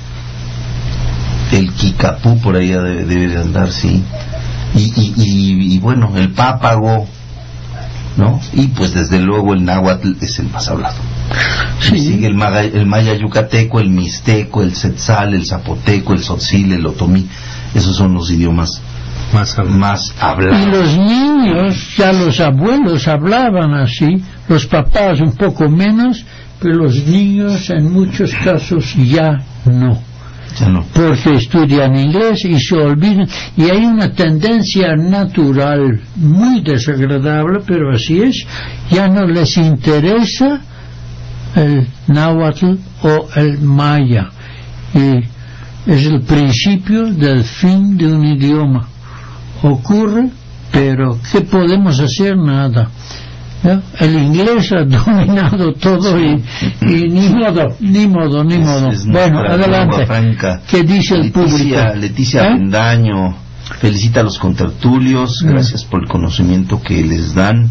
el kikapú, por ahí debe, debe de andar, sí. Y, y, y, y bueno, el pápago, ¿no? Y pues desde luego el náhuatl es el más hablado.
Sí.
Sigue el, maga- el maya yucateco, el mixteco, el tzetzal, el zapoteco, el tzotzil, el otomí. Esos son los idiomas
Más habla-
más
Y
hablados.
los niños, ya los abuelos hablaban así, los papás un poco menos, pero los niños en muchos casos ya no,
Ya no.
porque estudian inglés y se olvidan, y hay una tendencia natural muy desagradable, pero así es, ya no les interesa el náhuatl o el maya, y es el principio del fin de un idioma. Ocurre, pero ¿qué podemos hacer? Nada. ¿Ya? El inglés ha dominado todo, y, y ni modo, ni modo, ni modo.
Es- es
Bueno,
nuestra lengua
adelante.
franca.
¿Qué dice el
Leticia,
público?
Leticia
¿Eh?
Bendaño felicita a los contertulios,
Mm.
gracias por el conocimiento que les dan.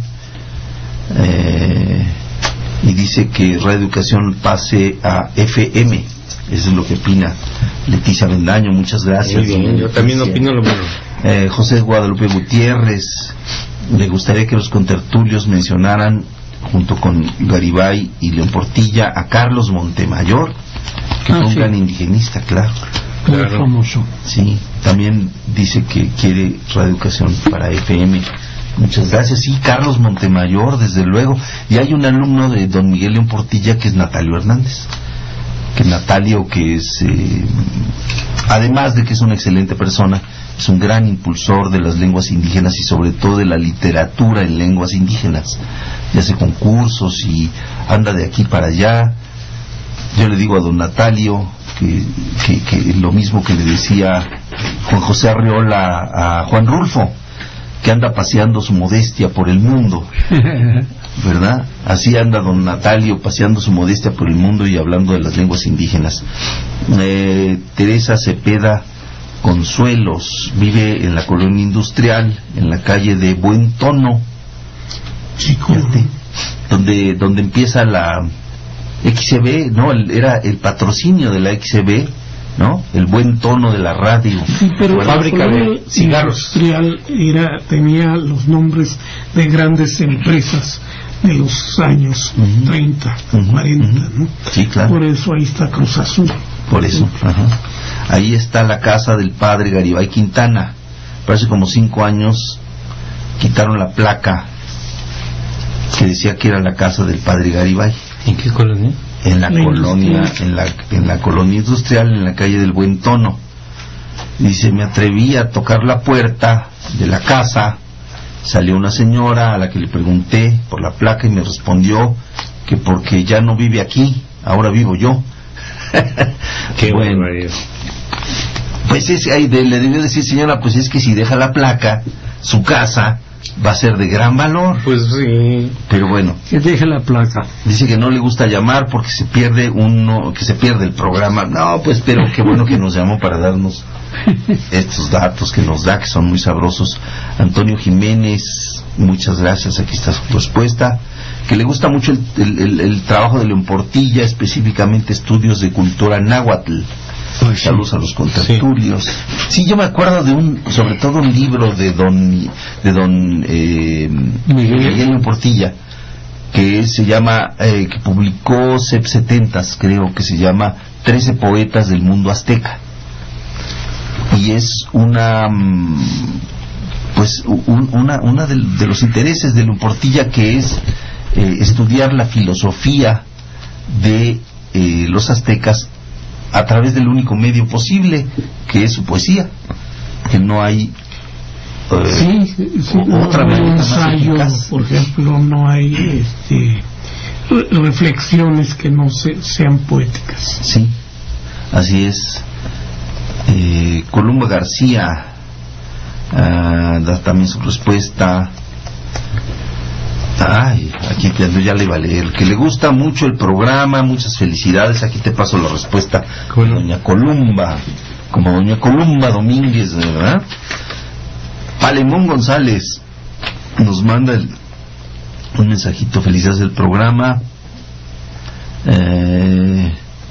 Eh, y dice que Radio Educación pase a F M. Eso es lo que opina Leticia Bendaño. Muchas gracias.
Muy bien,
doña
yo también
Leticia.
opino lo mismo.
Eh, José Guadalupe Gutiérrez, le gustaría que los contertulios mencionaran, junto con Garibay y León Portilla, a Carlos Montemayor, que
Ah,
fue un
sí.
gran indigenista, claro.
Muy
Claro.
famoso.
Sí, también dice que quiere radioeducación para F M. Muchas gracias. Sí, Carlos Montemayor, desde luego. Y hay un alumno de don Miguel León Portilla que es Natalio Hernández. Que Natalio, que es, eh, además de que es una excelente persona, es un gran impulsor de las lenguas indígenas y sobre todo de la literatura en lenguas indígenas. Y hace concursos y anda de aquí para allá. Yo le digo a don Natalio que, que, que lo mismo que le decía Juan José Arreola a Juan Rulfo, que anda paseando su modestia por el mundo, ¿verdad? Así anda don Natalio paseando su modestia por el mundo y hablando de las lenguas indígenas. Eh, Teresa Cepeda Consuelos vive en la colonia industrial, en la calle de Buen Tono,
Sí, ¿cómo?
donde donde empieza la X C B, no, el, era el patrocinio de la X C B, ¿no? El buen tono de la radio.
Sí, pero
la
fábrica de cigarros industrial era, tenía los nombres de grandes empresas de los años uh-huh. treinta, uh-huh. cuarenta, ¿no?
Sí, claro.
Por eso ahí está Cruz Azul.
Por eso, ajá. Ahí está la casa del padre Garibay Quintana. Hace como cinco años quitaron la placa que decía que era la casa del padre Garibay.
¿En qué colonia?
En la,
la
colonia, en la, en la colonia industrial, en la calle del Buen Tono. Dice, me atreví a tocar la puerta de la casa, salió una señora a la que le pregunté por la placa y me respondió que porque ya no vive aquí, ahora vivo yo.
Qué bueno.
Pues es, ahí de, le debió decir, señora, pues es que si deja la placa, su casa va a ser de gran valor.
Pues sí.
Pero bueno,
que deje la placa.
Dice que no le gusta llamar porque se pierde uno, que se pierde el programa. No, pues pero qué bueno que nos llamó para darnos estos datos que nos da, que son muy sabrosos. Antonio Jiménez, muchas gracias, aquí está su respuesta. Que le gusta mucho el, el, el, el trabajo de León Portilla, específicamente estudios de cultura náhuatl. Pues saludos sí. A los contertulios. Sí. sí, yo me acuerdo de un, sobre todo un libro de don, de don eh, Miguel León Portilla, que se llama, eh, que publicó C E P setentas, creo que se llama trece poetas del mundo azteca. Y es una, pues, un, una, una de, de los intereses de León Portilla, que es eh, estudiar la filosofía de eh, los aztecas a través del único medio posible, que es su poesía, que no hay eh,
sí, sí, otra no, manera ensayo, por ejemplo, no hay este, reflexiones que no se, sean poéticas.
Sí, así es. eh, Columba García uh, da también su respuesta. Ay, aquí ya le va a leer. Que le gusta mucho el programa, muchas felicidades. Aquí te paso la respuesta de doña Columba, como doña Columba Domínguez, ¿verdad? Palemón González nos manda el, un mensajito, felicidades del programa. Eh,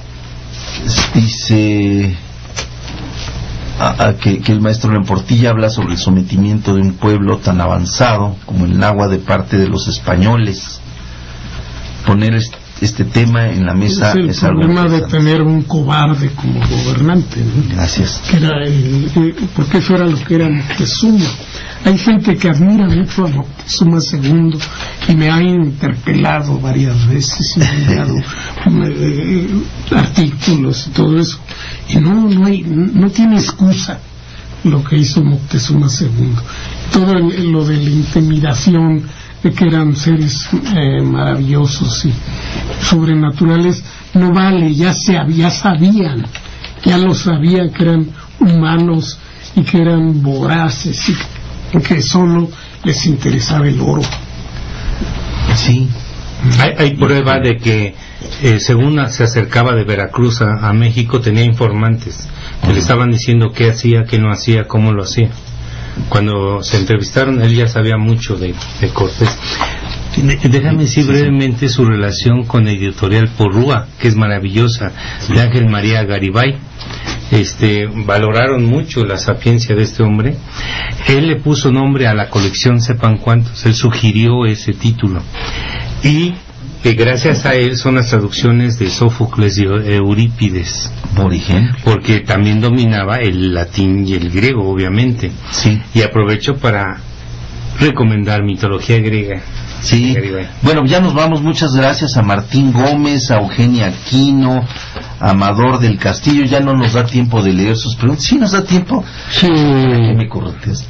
dice a, a que, que el maestro León Portilla habla sobre el sometimiento de un pueblo tan avanzado como el náhuatl de parte de los españoles. Poner este, este tema en la mesa
es el
es algo
problema de tener un cobarde como gobernante, ¿no?
Gracias.
Que era el, eh, porque eso era lo que era Moctezuma. Hay gente que admira mucho a Moctezuma segundo y me ha interpelado varias veces y me ha enviado eh, artículos y todo eso, y no no hay no tiene excusa lo que hizo Moctezuma segundo. Todo el, lo de la intimidación, de que eran seres eh, maravillosos y sobrenaturales, no vale. Ya se ya sabían, ya lo sabían, que eran humanos y que eran voraces y que solo les interesaba el oro.
Sí.
Hay, hay prueba de que eh, según se acercaba de Veracruz a, a México, tenía informantes que uh-huh. le estaban diciendo qué hacía, qué no hacía, cómo lo hacía. Cuando se entrevistaron, él ya sabía mucho de, de Cortés. Déjame decir sí, brevemente sí. su relación con Editorial Porrúa, que es maravillosa, sí. de Ángel María Garibay. Este, valoraron mucho la sapiencia de este hombre. Él le puso nombre a la colección Sepan Cuántos, él sugirió ese título, y que gracias a él son las traducciones de Sófocles y Eurípides,
por ejemplo,
porque también dominaba el latín y el griego, obviamente.
Sí.
Y aprovecho para recomendar mitología griega.
Sí, bueno, ya nos vamos. Muchas gracias a Martín Gómez, a Eugenia Aquino, a Amador del Castillo. Ya no nos da tiempo de leer sus preguntas. ¿Sí nos da tiempo?
Sí.
Me correteas,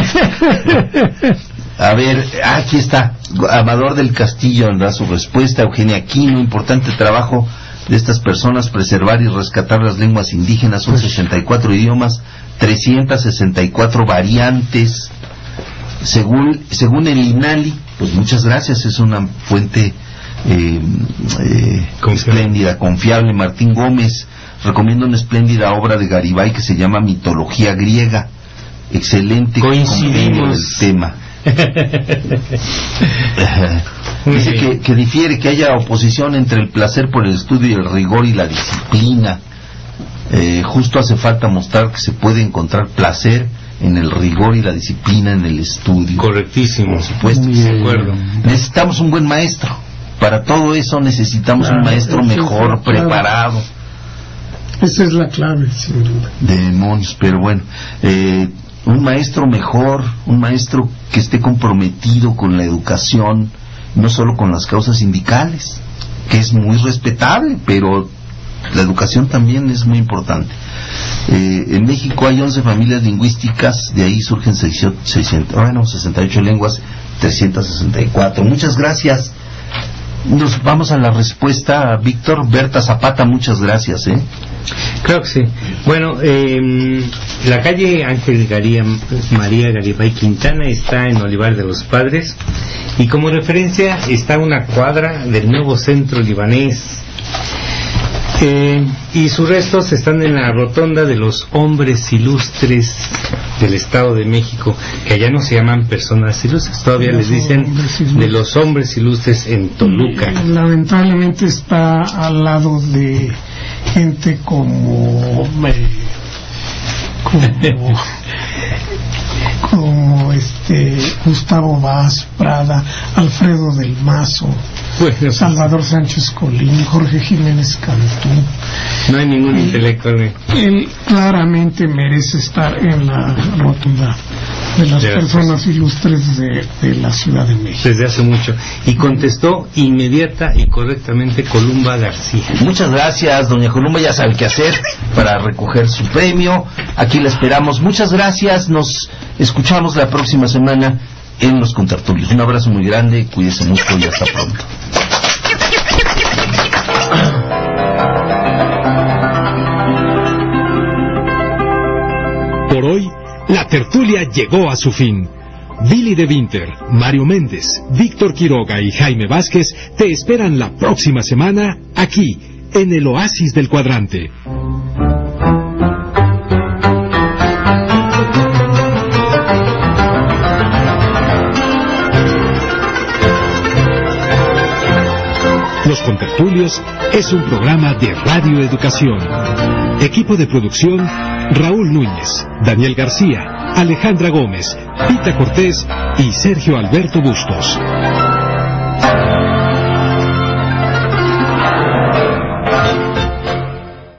a ver, aquí está. Amador del Castillo da su respuesta. Eugenia Aquino, importante trabajo de estas personas, preservar y rescatar las lenguas indígenas. Son sesenta y cuatro idiomas, trescientas sesenta y cuatro variantes. Según, según el INALI, pues muchas gracias, es una fuente eh, eh, espléndida, confiable. Martín Gómez recomienda una espléndida obra de Garibay que se llama Mitología Griega, excelente compendio del tema. Dice que, que difiere que haya oposición entre el placer por el estudio y el rigor y la disciplina. Eh, justo hace falta mostrar que se puede encontrar placer en el rigor y la disciplina en el estudio.
Correctísimo.
Por supuesto.
De acuerdo.
Necesitamos un buen maestro. Para todo eso necesitamos claro, un maestro mejor, es preparado.
Esa es la clave, sin duda.
Demonios, pero bueno, eh, un maestro mejor, un maestro que esté comprometido con la educación, no solo con las causas sindicales, que es muy respetable, pero la educación también es muy importante. Eh, en México hay once familias lingüísticas, de ahí surgen seiscientos, bueno, sesenta y ocho lenguas, trescientos sesenta y cuatro. Muchas gracias. Nos vamos a la respuesta, Víctor. Berta Zapata, muchas gracias, ¿eh?
Claro que sí. Bueno, eh, la calle Ángel Garía, María Garibay Quintana está en Olivar de los Padres, y como referencia está una cuadra del nuevo centro libanés. Eh, y sus restos están en la rotonda de los hombres ilustres del Estado de México, que allá no se llaman personas ilustres, todavía les dicen de los hombres ilustres en Toluca.
Lamentablemente está al lado de gente como eh, como como este Gustavo Vaz Prada, Alfredo del Mazo, bueno, Salvador Sánchez Colín, Jorge Jiménez Cantú.
No hay ningún él, intelectual.
Él claramente merece estar en la rotonda de las de personas ilustres de, de la Ciudad de México.
Desde hace mucho. Y contestó inmediata y correctamente Columba García.
Muchas gracias, doña Columba, ya sabe qué hacer para recoger su premio. Aquí la esperamos. Muchas gracias, nos escuchamos la próxima semana en Los Contertulios. Un abrazo muy grande, cuídese mucho y hasta pronto.
Por hoy, la tertulia llegó a su fin. Billy de Winter, Mario Méndez, Víctor Quiroga y Jaime Vázquez te esperan la próxima semana aquí, en el Oasis del Cuadrante. Los Contertulios es un programa de Radio Educación. Equipo de producción: Raúl Núñez, Daniel García, Alejandra Gómez, Pita Cortés y Sergio Alberto Bustos.